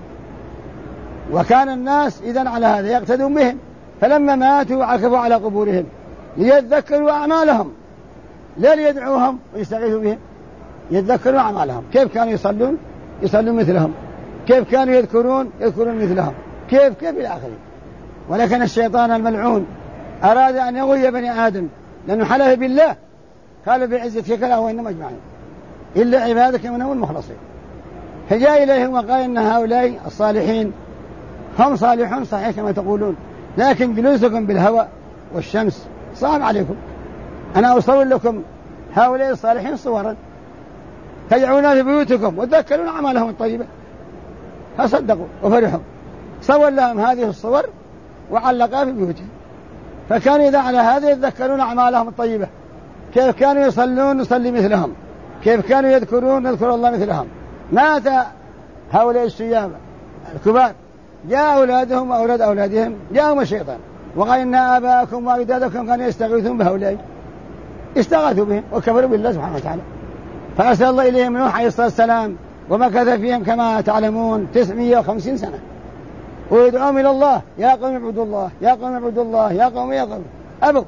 وكان الناس إذن على هذا يقتدون بهم، فلما ماتوا عكفوا على قبورهم ليتذكروا أعمالهم لا ليدعوهم ويستغيثوا بهم، يتذكروا أعمالهم. كيف كانوا يصلون؟ يصلون مثلهم. كيف كانوا يذكرون؟ يذكرون مثلهم. كيف إلى آخره. ولكن الشيطان الملعون أراد أن يغوي بني آدم، لأنه حلف بالله قال بعزتك لا وإنهم أجمعين إلا عبادك منهم المخلصين. فجاء إليهم وقال إن هؤلاء الصالحين هم صالحون صحيح كما تقولون، لكن جلوسكم بالهواء والشمس صعب عليكم. أنا أصور لكم هؤلاء الصالحين صورا تدعون في بيوتكم وتذكرون أعمالهم الطيبة، فصدقوا وفرحوا، صور لهم هذه الصور وعلقها في بيوتهم، فكانوا إذا على هذا يتذكرون أعمالهم الطيبة، كيف كانوا يصلون نصلي مثلهم، كيف كانوا يذكرون نذكر الله مثلهم. مات هؤلاء الشياب الكبار، جاء أولادهم وأولاد أولادهم جاءهم الشيطان وقال إن آباءكم وأجدادكم كانوا يستغيثون بهؤلاء، استغاثوا بهم وكفروا بالله سبحانه وتعالى. فأرسل الله إليهم نوح عليه الصلاة والسلام ومكث فيهم كما تعلمون 950 سنة ويدعوهم إلى الله يا قوم اعبدوا الله يا قوم اعبدوا الله يا قوم يا قوم، أبوا،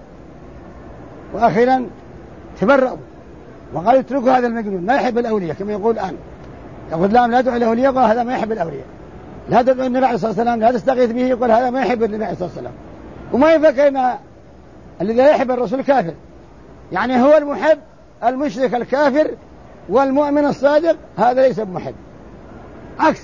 وأخيرا تبرأوا وقالوا اتركوا هذا المجنون ما يحب الأولياء كما يقول الآن، يقول لهم لا تدعوا الأولياء، يقول هذا ما يحب الأولياء، لا تدعوا النبي عليه الصلاة والسلام لا تستغيث به، يقول هذا ما يحب النبي عليه الصلاة والسلام. وما يفكر أن الذي لا يحب الرسول كافر، يعني هو المحب المشرك الكافر والمؤمن الصادق هذا ليس بمحب، عكس.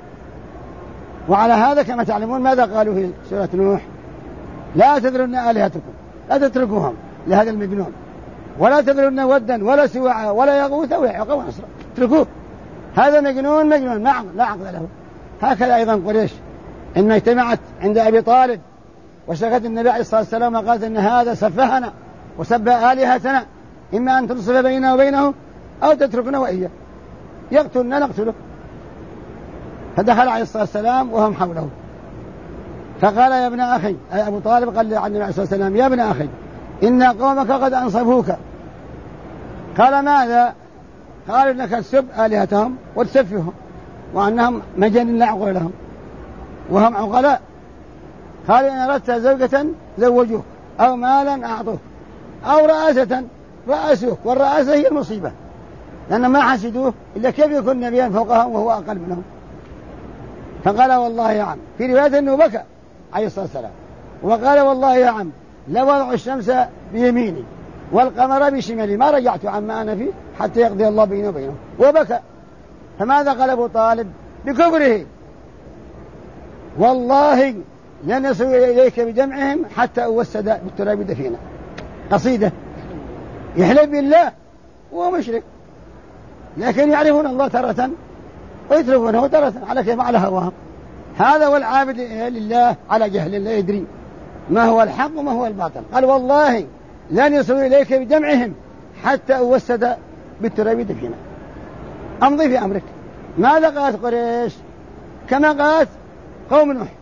وعلى هذا كما تعلمون ماذا قالوا في سورة نوح؟ لا تذرن آلهتكم، لا تتركوهم لهذا المجنون، ولا تذرن ودا ولا سواعا ولا يغوث ويعوق ونصر، اتركوه، هذا مجنون لا عقل له. هكذا أيضا قريش إنما اجتمعت عند أبي طالب وشكت النبي عليه الصلاة والسلام وقالت إن هذا سفهنا وسب آلهتنا، إما أن تنصف بيننا وبينه أو تتركنا وإياه، يقتلنا نقتله. فدخل عليه الصلاة والسلام وهم حوله فقال يا ابن أخي، أي أبو طالب قال عن النبي عليه الصلاة والسلام يا ابن أخي إن قومك قد أنصفوك. قال ماذا؟ قال إنك تسب آلهتهم وتسفهم وأنهم مجانين لا عقل لهم وهم عقلاء. قال إن أردت زوجة زوجوك أو مالا أعطوك أو رئاسة رأسوك، والرئاسة هي المصيبة، لأن ما حسدوه إلا كيف يكون نبيا فوقهم وهو أقل منهم. فقال والله يا عم، في رواية أنه بكى عليه الصلاة والسلام وقال والله يا عم لو وضع الشمس بيميني والقمر بشمالي ما رجعت عما أنا فيه حتى يقضي الله بيني وبينه، وبكى. فماذا قال أبو طالب بكبره؟ والله لن يصل إليك بجمعهم حتى أوسد بالتراب دفينا، قصيدة يحلف بالله وهو مشرك، لكن يعرفون الله تارة ويتركونه تارة على كيف على هواهم. هذا هو العابد لله على جهل لا يدري ما هو الحق وما هو الباطل. قال والله لن يصلوا إليك بجمعهم حتى أوسد بالتراب دفينا، أمضي في أمرك. ماذا قالت قريش؟ كما قالت قوم نوح.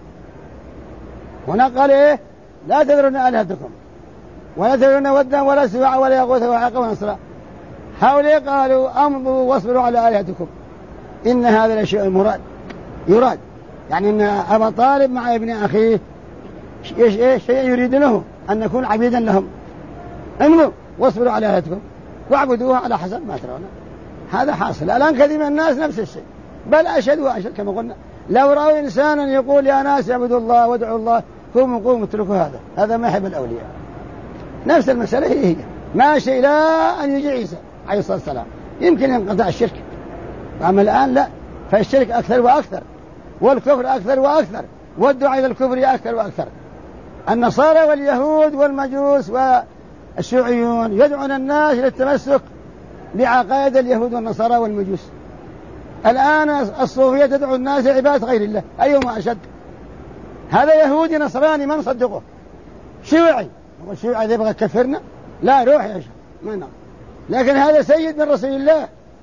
هنا قال إيه؟ لا تذرون آلهتكم ولا تذرون ودا ولا سواعا ولا يغوث ويعوق ونصرا. هؤلاء قالوا أمضوا واصبروا على آلهتكم، إن هذا لشيء يراد، يعني أن أبا طالب مع ابن أخيه شيء يريدونه أن نكون عبيدا لهم. امضوا واصبروا على آلهتكم واعبدوها على حسب ما ترون. هذا حاصل الآن. كثير من الناس نفس الشيء، بل أشد وأشد كما قلنا. لو رأوا إنسانا يقول يا ناس اعبدوا الله وادعوا الله قوموا اتركوا هذا ما يحب الأولياء. نفس المسألة هي ما شيء لا أن يجي عيسى عليه الصلاة والسلام يمكن ينقطع الشرك، أما الآن لا، فالشرك أكثر وأكثر والكفر أكثر وأكثر والدعاء إلى الكفر أكثر وأكثر. النصارى واليهود والمجوس والشيوعيون يدعون الناس إلى التمسك بعقائد اليهود والنصارى والمجوس. الآن الصوفية تدعو الناس لعبادة غير الله، أيهما أشد؟ هذا يهودي نصراني ما نصدقه، شيوعي، هو الشيوعي إذا يبغى يكفرنا لا روح يا شيخ ما نعم. لكن هذا سيد من رسول الله،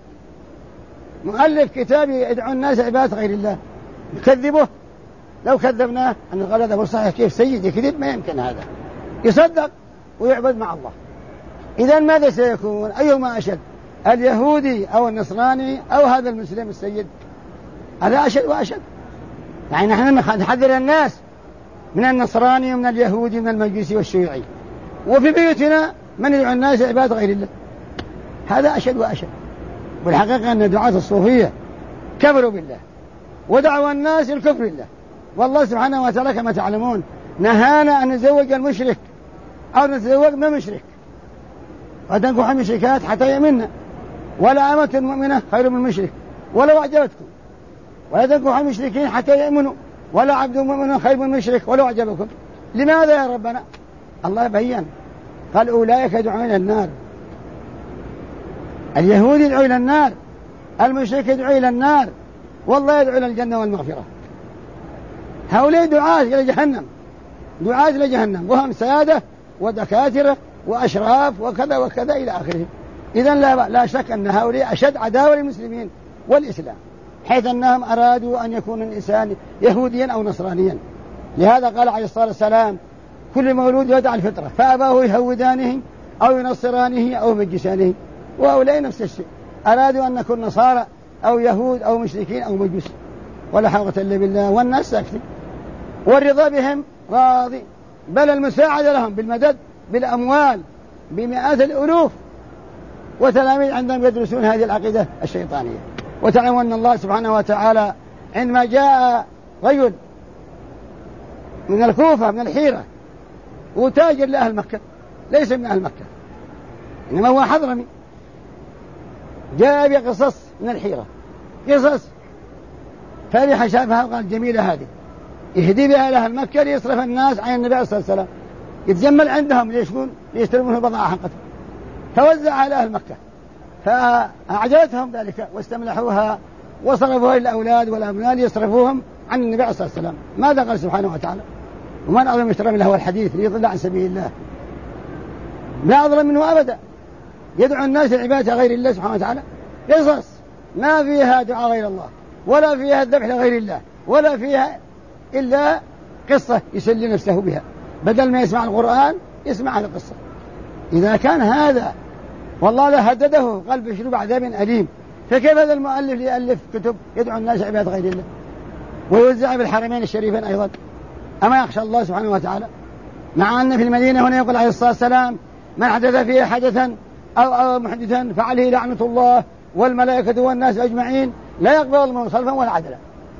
مؤلف كتاب يدعو الناس لعبادة غير الله، يكذبه. لو كذبناه أن قال هذا صحيح، كيف سيد يكذب؟ ما يمكن هذا، يصدق ويعبد مع الله. إذن ماذا سيكون؟ أيهما أشد؟ اليهودي أو النصراني أو هذا المسلم السيد؟ هذا أشد وأشد. يعني نحن نحذر الناس من النصراني ومن اليهودي ومن المجوسي والشيوعي، وفي بيوتنا من يدعو الناس عبادة غير الله، هذا أشد وأشد. والحقيقة أن دعاة الصوفية كفروا بالله ودعوا الناس الكفر بالله. والله سبحانه وتعالى كما تعلمون نهانا أن نتزوج المشرك أو نتزوج من مشرك، وتنكحوا المشركات حتى يؤمنن، ولا أمة مؤمنة خير من المشرك ولو أعجبتكم، ولا تنكحوا المشركين حتى يؤمنوا، ولا عبد مؤمن خير من المشرك ولو أعجبكم. لماذا يا ربنا؟ الله بيّن قال أولئك يدعون إلى النار، اليهود يدعو إلى النار، المشرك يدعو إلى النار، والله يدعو إلى الجنة والمغفرة. هؤلاء دعاة إلى جهنم، دعاة إلى جهنم، وهم سادة ودكاترة وأشراف وكذا وكذا إلى آخره. إذن لا شك أن هؤلاء أشد عداوة للمسلمين والإسلام، حيث أنهم أرادوا أن يكون الإنسان يهوديا أو نصرانيا. لهذا قال عليه الصلاة والسلام كل مولود يدعى الفطرة، فأباه يهودانه أو ينصرانه أو يمجسانه. وهؤلاء نفس الشيء، أرادوا أن نكون نصارى أو يهود أو مشركين أو مجوس، ولا حول إلا بالله. والناس ساكتين، والرضا بهم راضي، بل المساعدة لهم بالمدد بالأموال بمئات الألوف، وتلاميذ عندهم يدرسون هذه العقيدة الشيطانية. وتعلمون أن الله سبحانه وتعالى عندما جاء رجل من الكوفة من الحيرة وتاجر لأهل مكة، ليس من أهل مكة إنما هو حضرمي، جاء بقصص من الحيرة، قصص فرح شافها وقال جميلة هذه، يهدي بها لأهل مكة ليصرف الناس عن النبي صلى الله عليه وسلم، يتجمل عندهم ليشكون ليشترون البضاعة حقتهم، فوزعها على أهل مكة فأعجبتهم ذلك واستملحوها وصرفوها للأولاد والأبناء ليصرفوهم عن النبي صلى الله عليه وسلم. ماذا قال سبحانه وتعالى؟ ومن أظلم اشترى من له الحديث ليضل عن سبيل الله، لا أظلم منه أبدا. يدعو الناس لعبادة غير الله سبحانه وتعالى، قصص ما فيها دعاء غير الله، ولا فيها الذبح لغير الله، ولا فيها إلا قصة يسلي نفسه بها، بدل ما يسمع القرآن يسمع القصة. إذا كان هذا والله لهدده قال بشروا بعذاب أليم، فكيف هذا المؤلف يألف كتب يدعو الناس عبادة غير الله ويوزع بالحرمين الشريفين أيضا؟ أما يخشى الله سبحانه وتعالى؟ مع أن في المدينة هنا يقول عليه الصلاة والسلام من حدث فيه حدثا أو محدثا فعليه لعنة الله والملائكة والناس أجمعين لا يقبل الله صرفا ولا عدلا.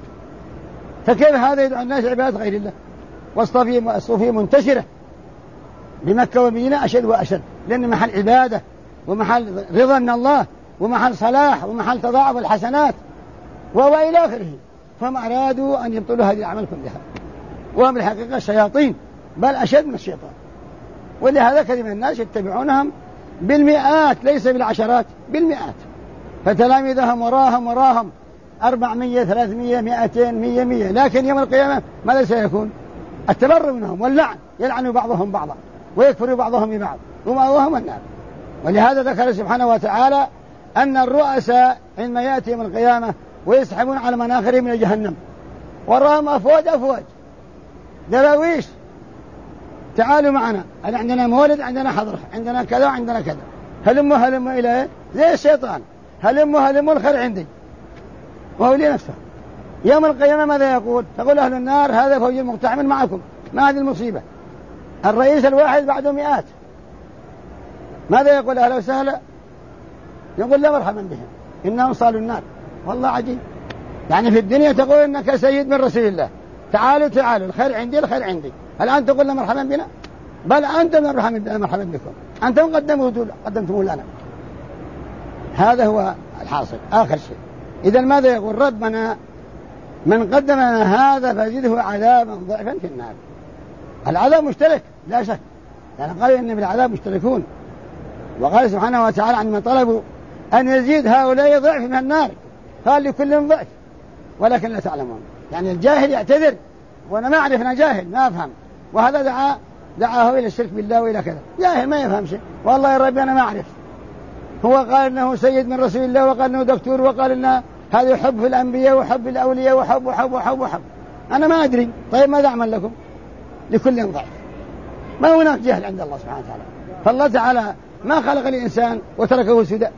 فكيف هذا يدعو الناس عبادة غير الله؟ والصوفية منتشرة بمكة والمدينة أشد وأشد، لأن محل عبادة ومحل رضا من الله ومحل صلاح ومحل تضاعف الحسنات وإلى آخره، فهم أرادوا أن يبطلوا هذه الأعمال كلها، وهم بالحقيقة شياطين بل أشد من الشيطان. ولهذا كثير من الناس يتبعونهم بالمئات ليس بالعشرات، بالمئات، فتلاميذهم وراهم 400 300 200 100 لكن يوم القيامة ماذا سيكون؟ التبرؤ منهم واللعن، يلعن بعضهم بعضا ويكفر بعضهم ببعض ومأواهم النار. ولهذا ذكر سبحانه وتعالى أن الرؤساء عندما يأتي يوم القيامة ويسحبون على مناخرهم من جهنم وراهم أفواج دراويش، تعالوا معنا، عندنا مولد، عندنا حضرة، عندنا كذا وعندنا كذا، هلموا إلى إيه؟ زي الشيطان، هلموا الخير عندي، وهو لي نفسه. يوم القيامة ماذا يقول؟ تقول أهل النار هذا فوج مقتحم معكم، ما هذه المصيبة؟ الرئيس الواحد بعده مئات، ماذا يقول؟ أهلا وسهلا، يقول لا مرحبا بهم إنهم صالوا النار. والله عجيب، يعني في الدنيا تقول إنك سيد من رسول الله، تعالوا الخير عندي، الآن تقول لا مرحبا بنا، بل أنتم مرحبا بكم، أنتم قدمتموه لنا. هذا هو الحاصل. آخر شيء إذا ماذا يقول ربنا؟ من قدم لنا هذا فزده عذابا ضعفا في النار. العذاب مشترك لا شك، يعني قال إن بالعذاب مشتركون. وقال سبحانه وتعالى عندما طلبوا أن يزيد هؤلاء ضعف من النار قال لكل ضعف ولكن لا تعلمون. يعني الجاهل يعتذر وأنا ما أعرف، أنا جاهل ما أفهم، وهذا دعاه إلى الشرك بالله وإلى كذا. جاهل ما يفهم شيء، والله يا ربي أنا ما أعرف. هو قال إنه سيد من رسول الله، وقال إنه دكتور، وقال إنه هذا يحب في الأنبياء وحب الأولياء وحب وحب وحب وحب. أنا ما أدري. طيب ماذا أعمل لكم؟ لكل ضعف. ما هناك جهل عند الله سبحانه وتعالى. فالله تعالى ما خلق الإنسان وتركه سدى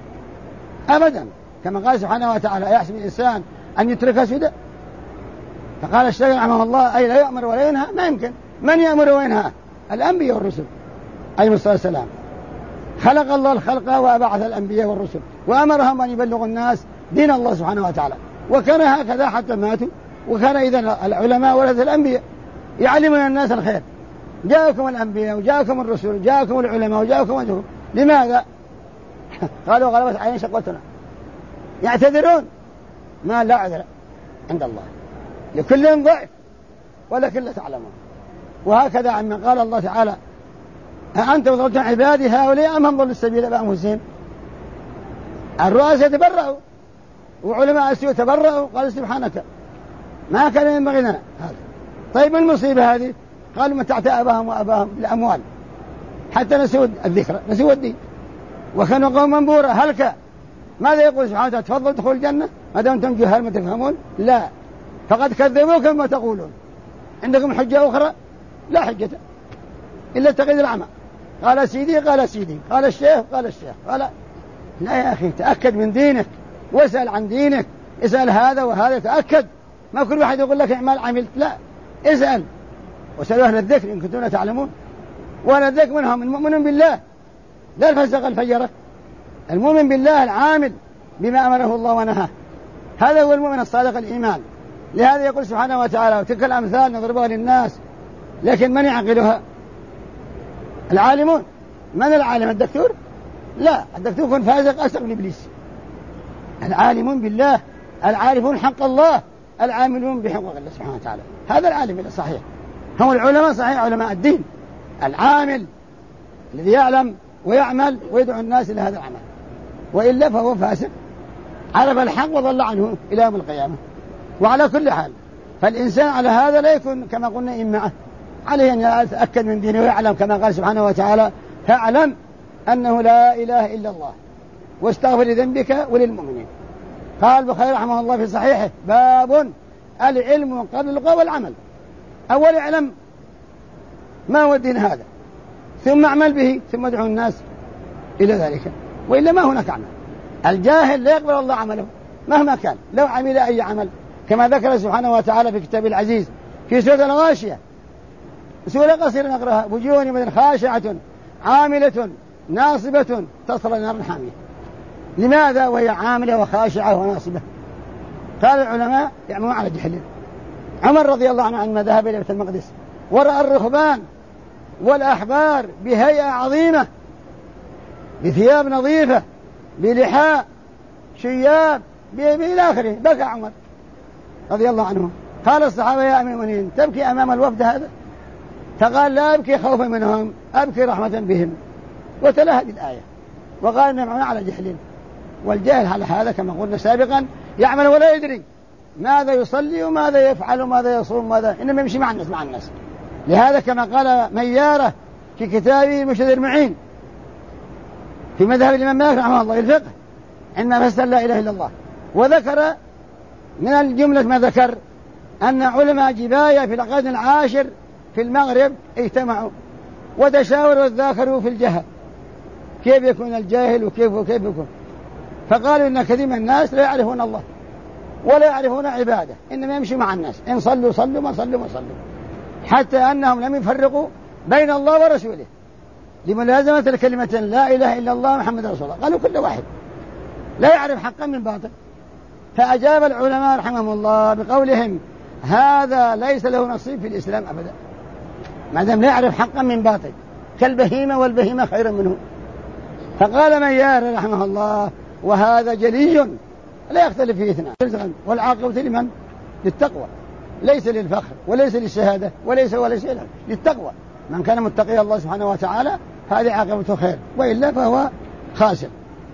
أبدا، كما قال سبحانه وتعالى يحسب الإنسان أن يترك سدى. فقال الشيخ رحمه الله أي لا يأمر ولا ينهى، ما يمكن. من يأمر وينهى؟ الأنبياء والرسل عليهم الصلاة والسلام. خلق الله الخلق وبعث الأنبياء والرسل وأمرهم أن يبلغوا الناس دين الله سبحانه وتعالى، وكان هكذا حتى ماتوا. وكان إذن العلماء ورثة الأنبياء يعلمون الناس الخير. جاءكم الأنبياء وجاءكم الرسل جاءكم العلماء وجاءكم أنتم، لماذا؟ قالوا غلبت علينا شقوتنا. يعتذرون، ما لا عذر عند الله، لكل ضعف ولكن لا تعلمون. وهكذا عما قال الله تعالى أأنت وضلت عبادي هؤلاء أم هم ضلوا السبيل بأنفسهم. الرؤساء تبرأوا وعلماء السوء تبرأوا، قالوا سبحانك ما كان ينبغي لنا هذا. طيب المصيبة هذه؟ قالوا متعت أباهم وأباهم بالأموال حتى نسوا الذكر، نسوا الدين، وكانوا قوما بورا هلكا. ماذا يقول سبحانه وتعالى؟ تفضل ادخلوا الجنة ما دام أنتم جهال ما تفهمون؟ لا، فقد كذبوكم ما تقولون. عندكم حجة أخرى؟ لا حجة إلا تقييد الأعمى. قال سيدي قال سيدي، قال الشيخ قال الشيخ، قال لا يا أخي، تأكد من دينك واسأل عن دينك، اسأل هذا وهذا، تأكد. ما كل واحد يقول لك اعمال عملت، لا، اسأل واسألوا أهل الذكر إن كنتم لا تعلمون. وأهل الذكر منهم المؤمن بالله لا الفسق الفجرة، المؤمن بالله العامل بما أمره الله ونهاه، هذا هو المؤمن الصادق الإيمان. لهذا يقول سبحانه وتعالى وتلك الأمثال نضربها للناس لكن من يعقلها؟ العالمون. من العالم؟ الدكتور؟ لا، الدكتور يكون فاسق أسق من إبليس. العالمون بالله، العارفون حق الله، العاملون بحقوق الله سبحانه وتعالى، هذا العالم الصحيح. هم العلماء صحيح، علماء الدين، العامل الذي يعلم ويعمل ويدعو الناس إلى هذا العمل، وإلا فهو فاسق عرف الحق وضل عنه إلى يوم القيامة. وعلى كل حال فالإنسان على هذا لا يكون كما قلنا إمعة، عليه أن يتأكد من دينه ويعلم كما قال سبحانه وتعالى فاعلم أنه لا إله إلا الله واستغفر لذنبك وللمؤمنين. قال البخاري رحمه الله في صحيحه باب العلم قبل القول والعمل. أول اعلم ما هو الدين هذا، ثم اعمل به، ثم ادعو الناس إلى ذلك، وإلا ما هناك عمل. الجاهل لا يقبل الله عمله مهما كان لو عمل أي عمل، كما ذكر سبحانه وتعالى في كتاب العزيز في سورة الغاشية، سورة قصيرة نقرأها: وجوه يومئذ خاشعة عاملة ناصبة تصلى نارا حامية. لماذا وهي عاملة وخاشعة وناصبة؟ قال العلماء يعملون على جهل. عمر رضي الله عنه عندما ذهب إلى بيت المقدس ورأى الرهبان والأحبار بهيئة عظيمة بثياب نظيفة بلحاء شياب إلى آخره، بكى عمر رضي الله عنه. قال الصحابة يا أمير المؤمنين تبكي أمام الوفد هذا؟ فقال لا أبكي خوفا منهم، أبكي رحمة بهم. وتلا هذه الآية وقال إنهم على جهل. والجاهل على هذا كما قلنا سابقا يعمل ولا يدري ماذا يصلي وماذا يفعل وماذا يصوم وماذا، إنما يمشي مع الناس. لهذا كما قال ميارة في كتابه مرشد المعين في مذهب الإمام مالك رحمه الله الفقه عندما فسر لا إله إلا الله، وذكر من الجملة ما ذكر أن علماء جباية في القرن العاشر في المغرب اجتمعوا وتشاوروا وذاكروا في الجهل كيف يكون الجاهل وكيف يكون. فقالوا إن كثير من الناس لا يعرفون الله ولا يعرفون عبادة، إنما يمشي مع الناس، إن صلوا صلوا ما صلوا ما صلوا، حتى أنهم لم يفرقوا بين الله ورسوله لملازمة الكلمة لا إله إلا الله محمد رسول الله. قالوا كل واحد لا يعرف حقا من باطل. فأجاب العلماء رحمهم الله بقولهم هذا ليس له نصيب في الإسلام أبدا، ما دام لا يعرف حقا من باطل كالبهيمة والبهيمة خير منه. فقال ميار رحمه الله وهذا جلي لا يختلف فيه اثنان، والعاقبة لمن؟ للتقوى، ليس للفخر وليس للشهادة وليس ولا شيء، للتقوى. من كان متقي الله سبحانه وتعالى هذه عاقبته خير، وإلا فهو خاسر.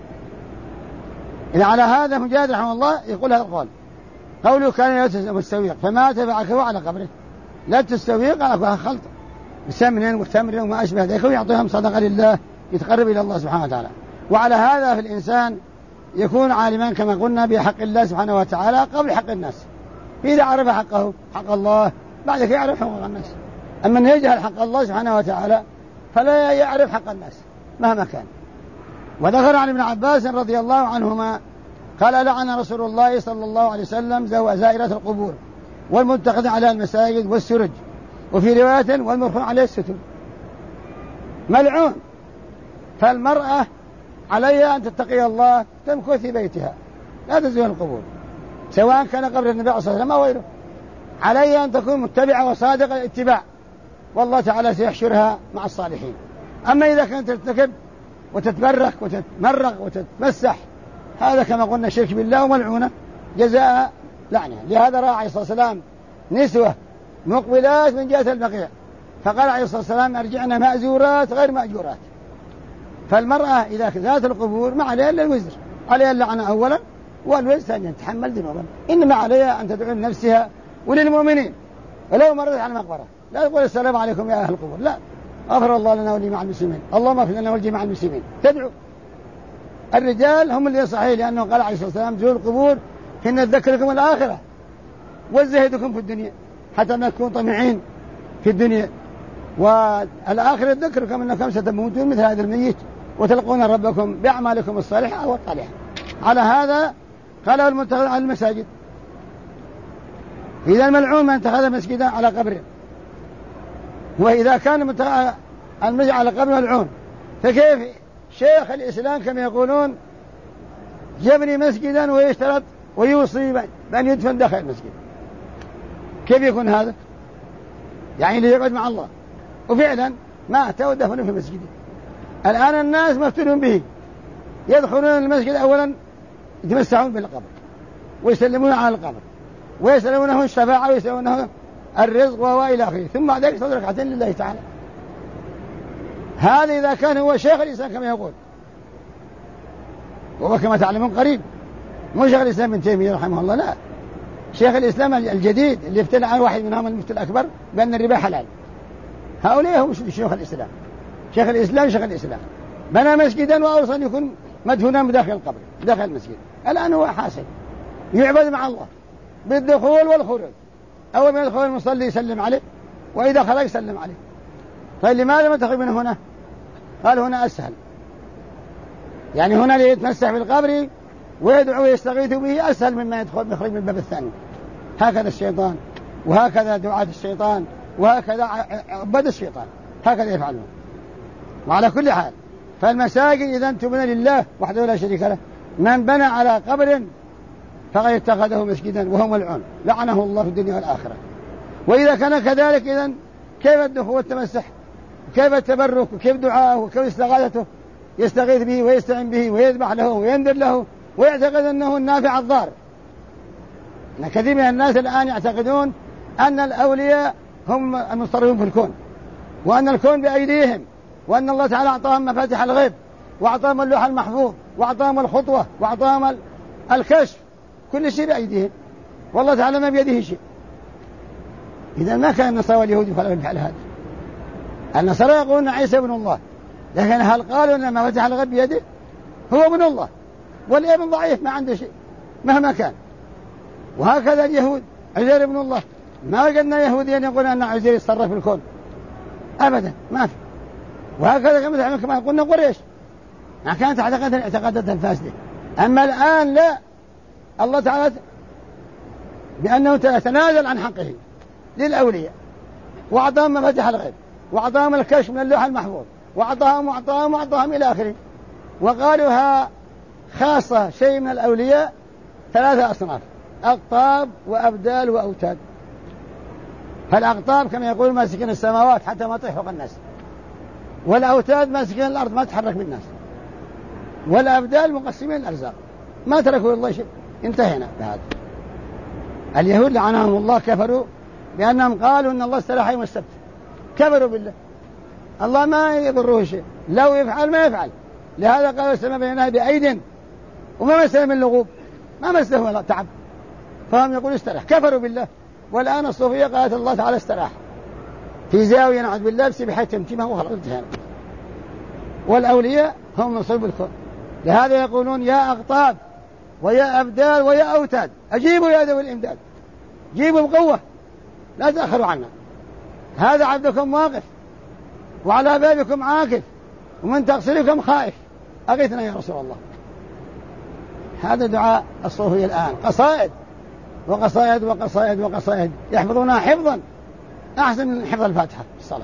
إذا على هذا مجاهد رحمه الله يقول هذا القول، قوله كان مستويق فمات فعكه على قبره. لا تستويق على خلط بسمن وتمر وما أشبه ذلك ويعطيهم صدقة لله يتقرب إلى الله سبحانه وتعالى. وعلى هذا في الإنسان يكون عالما كما قلنا بحق الله سبحانه وتعالى قبل حق الناس. إذا عرف حقه حق الله بعد كده يعرف حقوق الناس. أما أن يجهل حق الله سبحانه وتعالى فلا يعرف حق الناس مهما كان. وذكر عن ابن عباس رضي الله عنهما قال لعن رسول الله صلى الله عليه وسلم زائرة القبور والمتخذ على المساجد والسرج، وفي رواية والمرفوع عليه الستر، ملعون. فالمرأة عليها أن تتقي الله تمكث في بيتها لا تزور القبور، سواء كان قبر النبي صلى الله عليه وسلم أو غيره. عليها أن تكون متبعة وصادقة الاتباع، والله تعالى سيحشرها مع الصالحين. أما إذا كانت ترتكب وتتبرك وتتمرق وتتمسح هذا كما قلنا شرك بالله وملعونة جزاء لعنة. لهذا رأى عليه الصلاة والسلام نسوة مقبلات من جهة البقيع فقال عليه الصلاة والسلام أرجعنا مأزورات غير مأجورات. فالمرأة إذا ذات القبور ما عليها إلا الوزر، عليها اللعنة أولا والوزر ثانيا تحمل ذنوبا. إنما عليها أن تدعو لنفسها وللمؤمنين، ولو مرت على المقبرة لا تقول السلام عليكم يا أهل القبور، لا، غفر الله لنا ولجميع المسلمين، اللهم اغفر لنا ولجميع المسلمين، تدعو. الرجال هم اللي صحيح، لأنه قال عليه الصلاة والسلام زوروا القبور إن تذكركم الآخرة وزهدكم في الدنيا حتى ما تكونوا طمعين في الدنيا، والآخرة تذكركم أنكم ستموتون مثل هذا الميت وتلقون ربكم بأعمالكم الصالحة والطالحة. على هذا قال المتخذ على المساجد. إذا الملعون من اتخذ مسجدا على قبره، وإذا كان المسجد على قبر ملعون، فكيف شيخ الإسلام كما يقولون يبني مسجدا ويشترط ويوصي بأن يدفن داخل المسجد؟ كيف يكون هذا؟ يعني ليقعد مع الله، وفعلا مات ودفنوا في مسجده. الآن الناس مفتونون به، يدخلون المسجد أولا يتمسحون بالقبر ويسلمون على القبر ويسلمونه الشفاعة ويسلمونه الرزق وإلى آخره، ثم بعد ذلك يصلي ركعتين لله تعالى. هذا إذا كان هو شيخ الإسلام كما يقول، وهو كما تعلمون قريب مو شيخ الإسلام ابن تيمية رحمه الله، لا، شيخ الإسلام الجديد اللي افتلى عن واحد منهم المفتي الأكبر بأن الربا حلال. هؤلاء هم شيوخ الإسلام. شيخ الإسلام بنى مسجدا وأوصى أن يكون مدفونا بداخل القبر داخل المسجد. الآن هو حاصل يعبد مع الله بالدخول والخروج، أول ما يدخل المصلي يسلم عليه، وإذا خرج يسلم عليه. طيب لماذا ما تخرج من هنا؟ قال هنا أسهل، يعني هنا ليتمسح بالقبر ويدعو ويستغيث به أسهل مما يخرج من الباب الثاني. هكذا الشيطان، وهكذا دعاة الشيطان، وهكذا عباد الشيطان، هكذا يفعلون. وعلى كل حال فالمساجد إذا تبنى لله وحده لا شريك له، من بنى على قبر فقد اتخذه مسجدا وهو ملعون لعنه الله في الدنيا والآخرة. وإذا كان كذلك إذن كيف الدخول والتمسح؟ كيف التبرك؟ وكيف دعاءه؟ وكيف استغاثته؟ يستغيث به ويستعين به ويذبح له وينذر له ويعتقد أنه النافع الضار. كثير من الناس الآن يعتقدون أن الأولياء هم المتصرفون في الكون، وأن الكون بأيديهم، وأن الله تعالى أعطاهم مفاتيح الغيب، وأعطاهم اللوح المحفوظ، وأعطاهم الخطوة، وأعطاهم الكشف، كل شيء بأيديهم، والله تعالى ما بيده شيء. إذا ما كان النصارى واليهود يفعل هذا. النصارى يقولون عيسى ابن الله، لكن هل قالوا أن مفاتيح الغيب بيده؟ هو ابن الله، والابن ضعيف ما عنده شيء مهما كان. وهكذا اليهود عزير ابن الله، ما وجدنا يهوديا يقول أن عزير يتصرف في الكون أبدا، ما في. وهكذا كما قلنا قريش ما كانت تعتقد الاعتقادات الفاسدة. أما الآن لا، الله تعالى بأنه تنازل عن حقه للأولياء، وأعطاهم مفاتيح الغيب، وأعطاهم الكشف من اللوح المحفوظ، وأعطاهم إلى آخره. وقالوا خاصة شيء من الأولياء 3 أصناف: أقطاب وأبدال وأوتاد. فالأقطاب كما يقول ماسكين السماوات حتى ما تطيح فوق الناس، والأوتاد ماسكين الأرض ما تحرك بالناس، والأبدال مقسمين الأرزاق، ما تركوا الله شيء. انتهينا بهذا. اليهود لعنهم الله كفروا بأنهم قالوا إن الله استراح يوم السبت، كفروا بالله، الله ما يضره شيء، لو يفعل ما يفعل. لهذا قالوا السماء بينها بأيد وما مسه من لغوب، ما مسه ولا تعب، فهم يقولوا استراح، كفروا بالله. والآن الصوفية قالت الله تعالى استراح في زاوية نعوذ بالله بسبحة تمتمة وخلقتها، والأولياء هم من صلب الكون. لهذا يقولون يا أقطاب ويا أبدال ويا أوتاد أجيبوا يا ذوي الإمداد، جيبوا بقوة لا تأخروا عنا، هذا عبدكم واقف وعلى بابكم عاكف ومن تقصيركم خائف، أغثنا يا رسول الله. هذا دعاء الصوفية الآن، قصائد وقصائد وقصائد وقصائد يحفظونها حفظا أحسن من حفظ الفاتحة في الصلاة.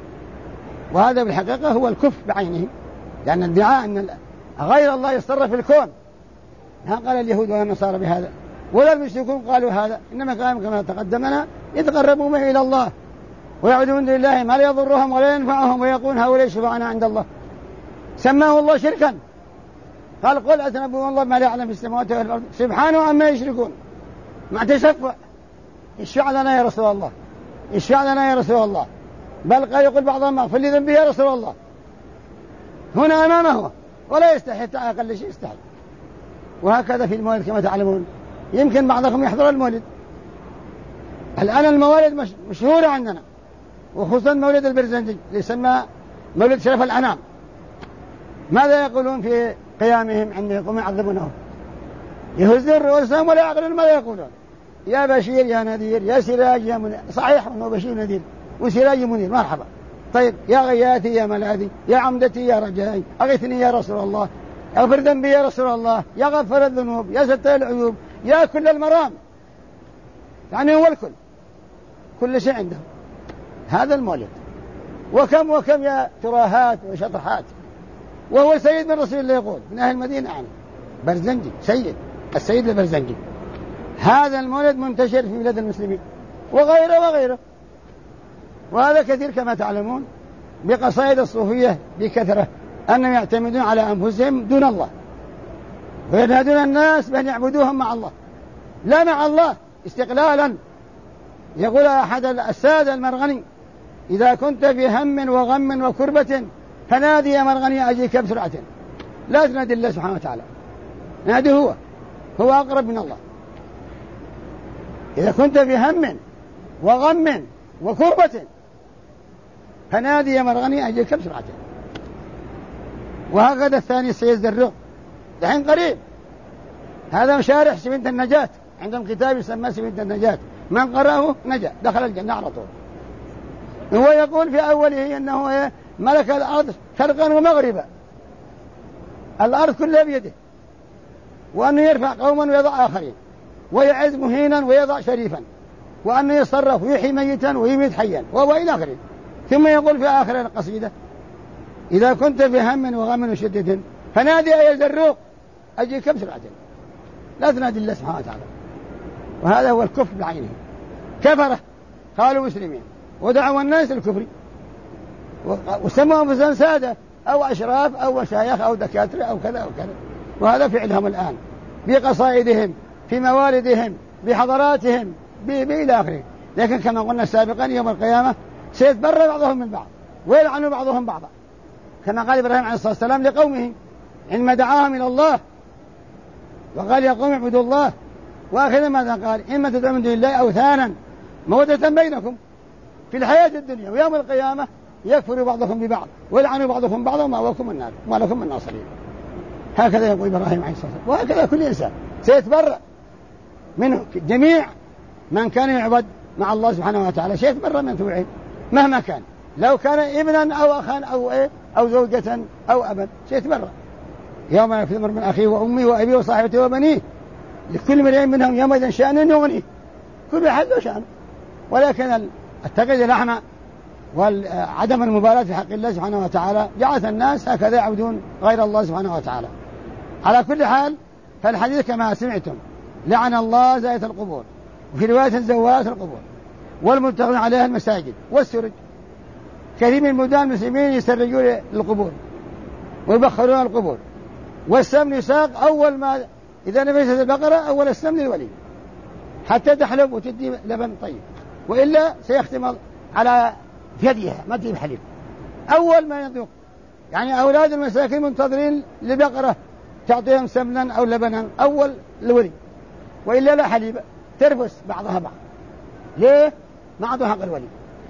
وهذا بالحقيقة هو الكفر بعينه، لأن الدعاء أن غير الله يتصرف في الكون، ها قال اليهود والنصارى بهذا، ولا المشركون قالوا هذا، إنما كانوا كما تقدمنا يتقربون إلى الله ويعبدون لله ما لا يضرهم ولا ينفعهم ويقولون هؤلاء شفعاءنا عند الله، سماه الله شركا. قال قل أتنبؤون الله ما لا يعلم في السماوات والأرض سبحانه عما يشركون، مع تشفع اشفع لنا يا رسول الله، اشفع لنا يا رسول الله، بل قال يقول بعضهم اغفر لي ذنبي يا رسول الله، هنا أمامه ولا يستحي، أقل شيء يستحي. وهكذا في المولد كما تعلمون، يمكن بعضكم يحضر المولد الآن، الموالد مشهورة عندنا، وخصوصا مولد البرزنجي اللي يسمى مولد شرف الأنام. ماذا يقولون في قيامهم عند يقومون يعذبونه؟ يهزون رؤوسهم ولا يعقلون ماذا يقولون، يا بشير يا نذير يا سراج يا منير، صحيح أنه بشير نذير وسراج منير مرحبا، طيب يا غياثي يا ملاذي يا عمدتي يا رجائي أغثني يا رسول الله، اغفر ذنبي يا رسول الله، يا غفر الذنوب يا ستر العيوب يا كل المرام، يعني هو الكل، كل شيء عنده. هذا المولد، وكم وكم يا تراهات وشطحات، وهو سيد من رسول الله يقول من أهل المدينة يعني برزنجي سيد، السيد البرزنجي. هذا المولد منتشر في بلاد المسلمين وغيره وغيره، وهذا كثير كما تعلمون بقصائد الصوفية بكثرة، أنهم يعتمدون على أنفسهم دون الله وينادون الناس بأن يعبدوهم مع الله لا مع الله استقلالا. يقول أحد السادة المرغني إذا كنت في هم وغم وكربة فنادي يا مرغني أجيك بسرعة، لا تنادي الله سبحانه وتعالى، نادي هو أقرب من الله. إذا كنت في هم وغم وكربة فنادي يا مرغني أجيك بسرعة. وهكذا الثاني السيد زرق دحين قريب، هذا مشارح سفينة النجاة، عندهم كتاب يسمى سفينة النجاة، من قرأه نجا دخل الجنة على طول. هو يقول في أوله أنه ملك الأرض شرقا ومغربا، الأرض كلها بيده، وأنه يرفع قوما ويضع آخرين، ويعز مهينا ويضع شريفا، وأنه يصرف ويحيي ميتا ويميت حيا وإلى آخره. ثم يقول في آخر القصيدة إذا كنت في هم وغم وشدة فنادي يا زروق أجيك بسرعة، لا تنادي الله سبحانه وتعالى. وهذا هو الكفر بعينه، كفره قالوا مسلمين ودعوا الناس الكفر، وسموا أنفسهم سادة أو أشراف أو مشايخ أو دكاترة أو كذا أو كذا. وهذا فعلهم الآن بقصائدهم في موالدهم بحضراتهم إلى آخره. لكن كما قلنا سابقا يوم القيامة سيتبرى بعضهم من بعض ويلعن بعضهم بعضا، كما قال إبراهيم عليه الصلاة والسلام لقومه عندما دعاهم إلى الله وقال يا قوم اعبدوا الله، وآخر ماذا قال إما تدعون من دون الله أوثانا مودة بينكم في الحياة الدنيا، ويوم القيامة يكفر بعضكم ببعض ويلعن بعضكم بعضا ومأواكم النار وما لكم من ناصرين. هكذا يقول إبراهيم عليه الصلاة والسلام، وهكذا كل إنسان سيتبرأ منه جميع من كان يعبد مع الله سبحانه وتعالى، سيتبرأ من توعيه مهما كان، لو كان ابنا أو أخا أو زوجة أو أبا سيتبرأ. يوم يفر المرء من أخيه وأمه وأبيه وصاحبته وبنيه لكل امرئ منهم يومئذ شأن يغنيه، كل أحد له شأن. ولكن التقييد الأعمى وعدم المبالاة في حق الله سبحانه وتعالى جعلت الناس هكذا يعبدون غير الله سبحانه وتعالى. على كل حال فالحديث كما سمعتم لعن الله زائرة القبور، وفي رواية زوارة القبور والمتخذين عليها المساجد والسرج. كثير من بلدان المسلمين يسرجون للقبور ويبخرون القبور، والسمن يساق أول ما إذا نفست البقرة أول السمن للولي، حتى تحلب وتدي لبن طيب، وإلا سيختم على يدها ما تجيب حليب أول ما يذوق. يعني أولاد المساكين منتظرين لبقرة تعطيهم سمنا أو لبنا أول الولي، وإلا لا حليب، ترفس بعضها بعض. ليه؟ ما عطوا حق الولي.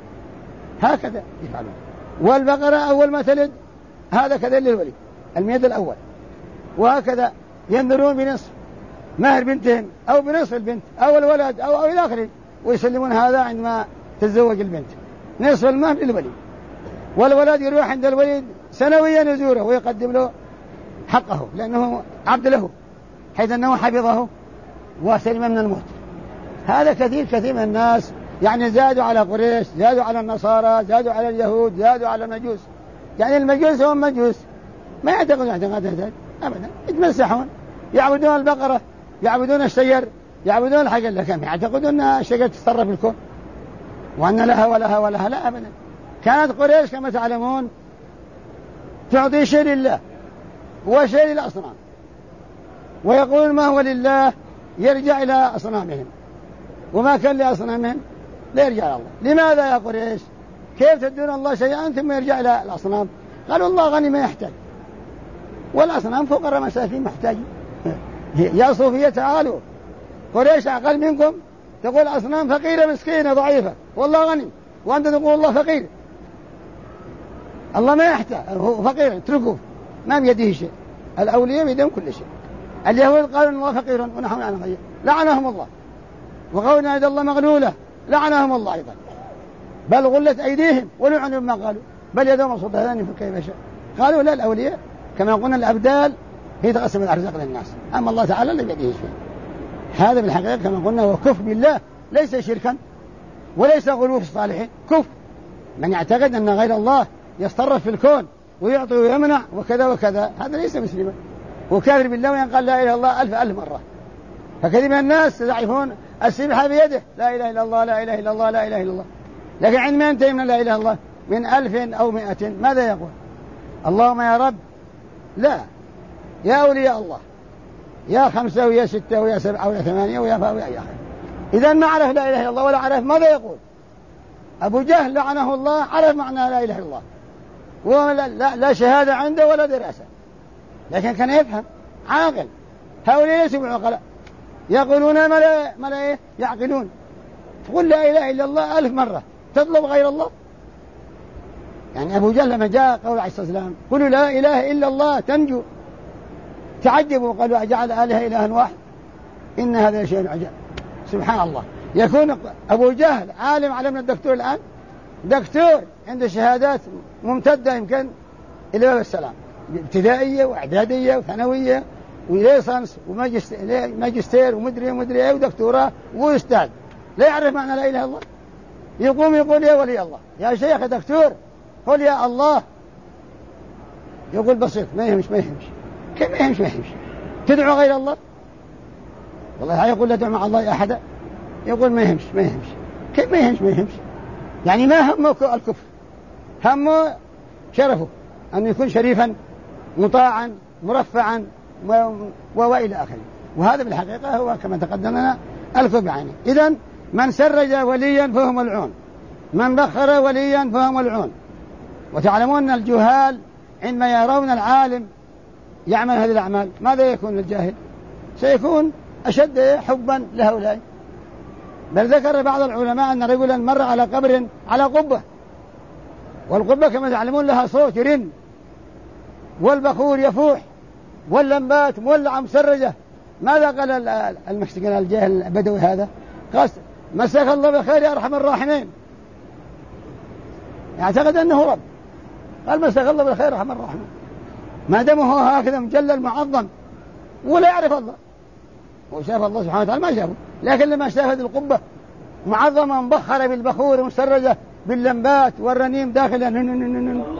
هكذا يفعلون. والبقرة أول ما تلد هذا كذا للولي الميد الأول، وهكذا ينذرون بنصف مهر بنتهم أو بنصف البنت أو الولد أو إلى آخره، ويسلمون هذا عندما تتزوج البنت نصف المهر للولي. والولد يروح عند الولي سنويا يزوره ويقدم له حقه لأنه عبد له، حيث أنه حفظه وسلم من الموت. هذا كثير من الناس يعني زادوا على قريش، زادوا على النصارى، زادوا على اليهود، زادوا على المجوس. يعني المجوس هم مجوس ما يعتقدون اعتقادات أبدا، يتمسحون، يعبدون البقرة، يعبدون الشجر، يعبدون الحجر، لكن يعتقدون أن الشجر تتصرف في الكون وأن لها ولها ولها. لا أبدا. كانت قريش كما تعلمون تعطي شيء لله وشيء للأصنام، ويقولون ما هو لله يرجع إلى أصنامهم، وما كان لأصنامهم لا يرجع إلى الله. لماذا يا قريش؟ كيف تدون الله شيئا ثم يرجع إلى الأصنام؟ قالوا الله غني ما يحتاج، والأصنام فقراء مساكين محتاجين. يا صوفية تعالوا، قريش أقل منكم تقول أصنام فقيرة مسكينة ضعيفة والله غني، وأنت تقول الله فقير. الله ما يحتاج، هو فقير، اتركوه ما بيده شيء. الأولياء بيدهم كل شيء. اليهود قالوا الله فقير ونحن نعلم غيره لعنهم الله، وقولنا يد الله مغلولة لعنهم الله أيضا، بل غلت أيديهم ولعنوا بما قالوا، بل يدهم مبسوطتان ينفق كيف يشاء. قالوا لا، الأولياء كما قلنا الأبدال هي تقسم الأرزاق للناس، أما الله تعالى لا بيده شيء. هذا بالحقيقة كما قلنا هو كفر بالله، ليس شركا وليس غلو في الصالحين، كفر. من يعتقد أن غير الله يتصرف في الكون ويعطي ويمنع وكذا وكذا هذا ليس مسلما، وكافر بالله وينقل لا إله إلا الله ألف مرة. فكثير من الناس يضعفون السبحة بيده، لا إله إلا الله لا إله إلا الله لا إله إلا الله، لكن عندما ينتهي من لا إله إلا الله من 1000 أو 100 ماذا يقول؟ اللهم يا رب. لا، يا أولياء الله، يا 5 ويا 6 ويا 7 ويا 8 ويا فا ويا آخر. إذا ما عرف لا إله إلا الله ولا عرف ماذا يقول. أبو جهل لعنه الله عرف معنى لا إله إلا الله، ولا لا شهادة عنده ولا دراسة، لكن كان يفهم عاقل. هؤلاء ليسوا بعقلاء، يقولون ما لا يعقلون. تقول لا إله إلا الله 1000 مرة، تطلب غير الله. يعني أبو جهل لما جاء قول عليه الصلاة والسلام قلوا لا إله إلا الله تنجو، تعجبوا قالوا أجعل آلهة إلها واحد إن هذا شيء عجاب. سبحان الله، يكون أبو جهل عالم على من الدكتور الآن، دكتور عنده شهادات ممتدة يمكن إلى باب السلام، ابتدائية وإعدادية وثانوية وليسانس وماجستير ومدري ايه ودكتوراه وأستاذ، لا يعرف معنى لا إله إلا الله. يقوم يقول يا ولي الله، يا شيخ دكتور قل يا الله، يقول بسيط ما يهمش. كيف ما يهمش؟ تدعو غير الله؟ والله يقول لا تدعو مع الله أحدا، يقول ما يهمش. كيف ما يهمش؟ يعني ما همه الكفر، همه شرفه أن يكون شريفا مطاعا مرفعا وإلى آخره. وهذا بالحقيقة هو كما تقدمنا الكفر بعينه. إذن من سرج وليا فهو ملعون، من بخر وليا فهو ملعون. وتعلمون أن الجهال عندما يرون العالم يعمل هذه الأعمال ماذا يكون الجاهل؟ سيكون أشد حبا لهؤلاء. بل ذكر بعض العلماء أن رجلا مر على قبر على قبة، والقبة كما تعلمون لها صوت يرن، والبخور يفوح، واللمبات مولعة مسرجة. ماذا قال المسكين الجاهل البدوي هذا؟ قال مساك الله بخير يا أرحم الراحمين، يعتقد أنه رب. قال مساك الله بالخير يا أرحم الراحمين، ما دامه هكذا مجلل معظم ولا يعرف الله، وشاف الله سبحانه وتعالى ما شافه، لكن لما شاف هذه القبة معظمة مبخرة بالبخور مسرجة باللمبات والرنيم داخلها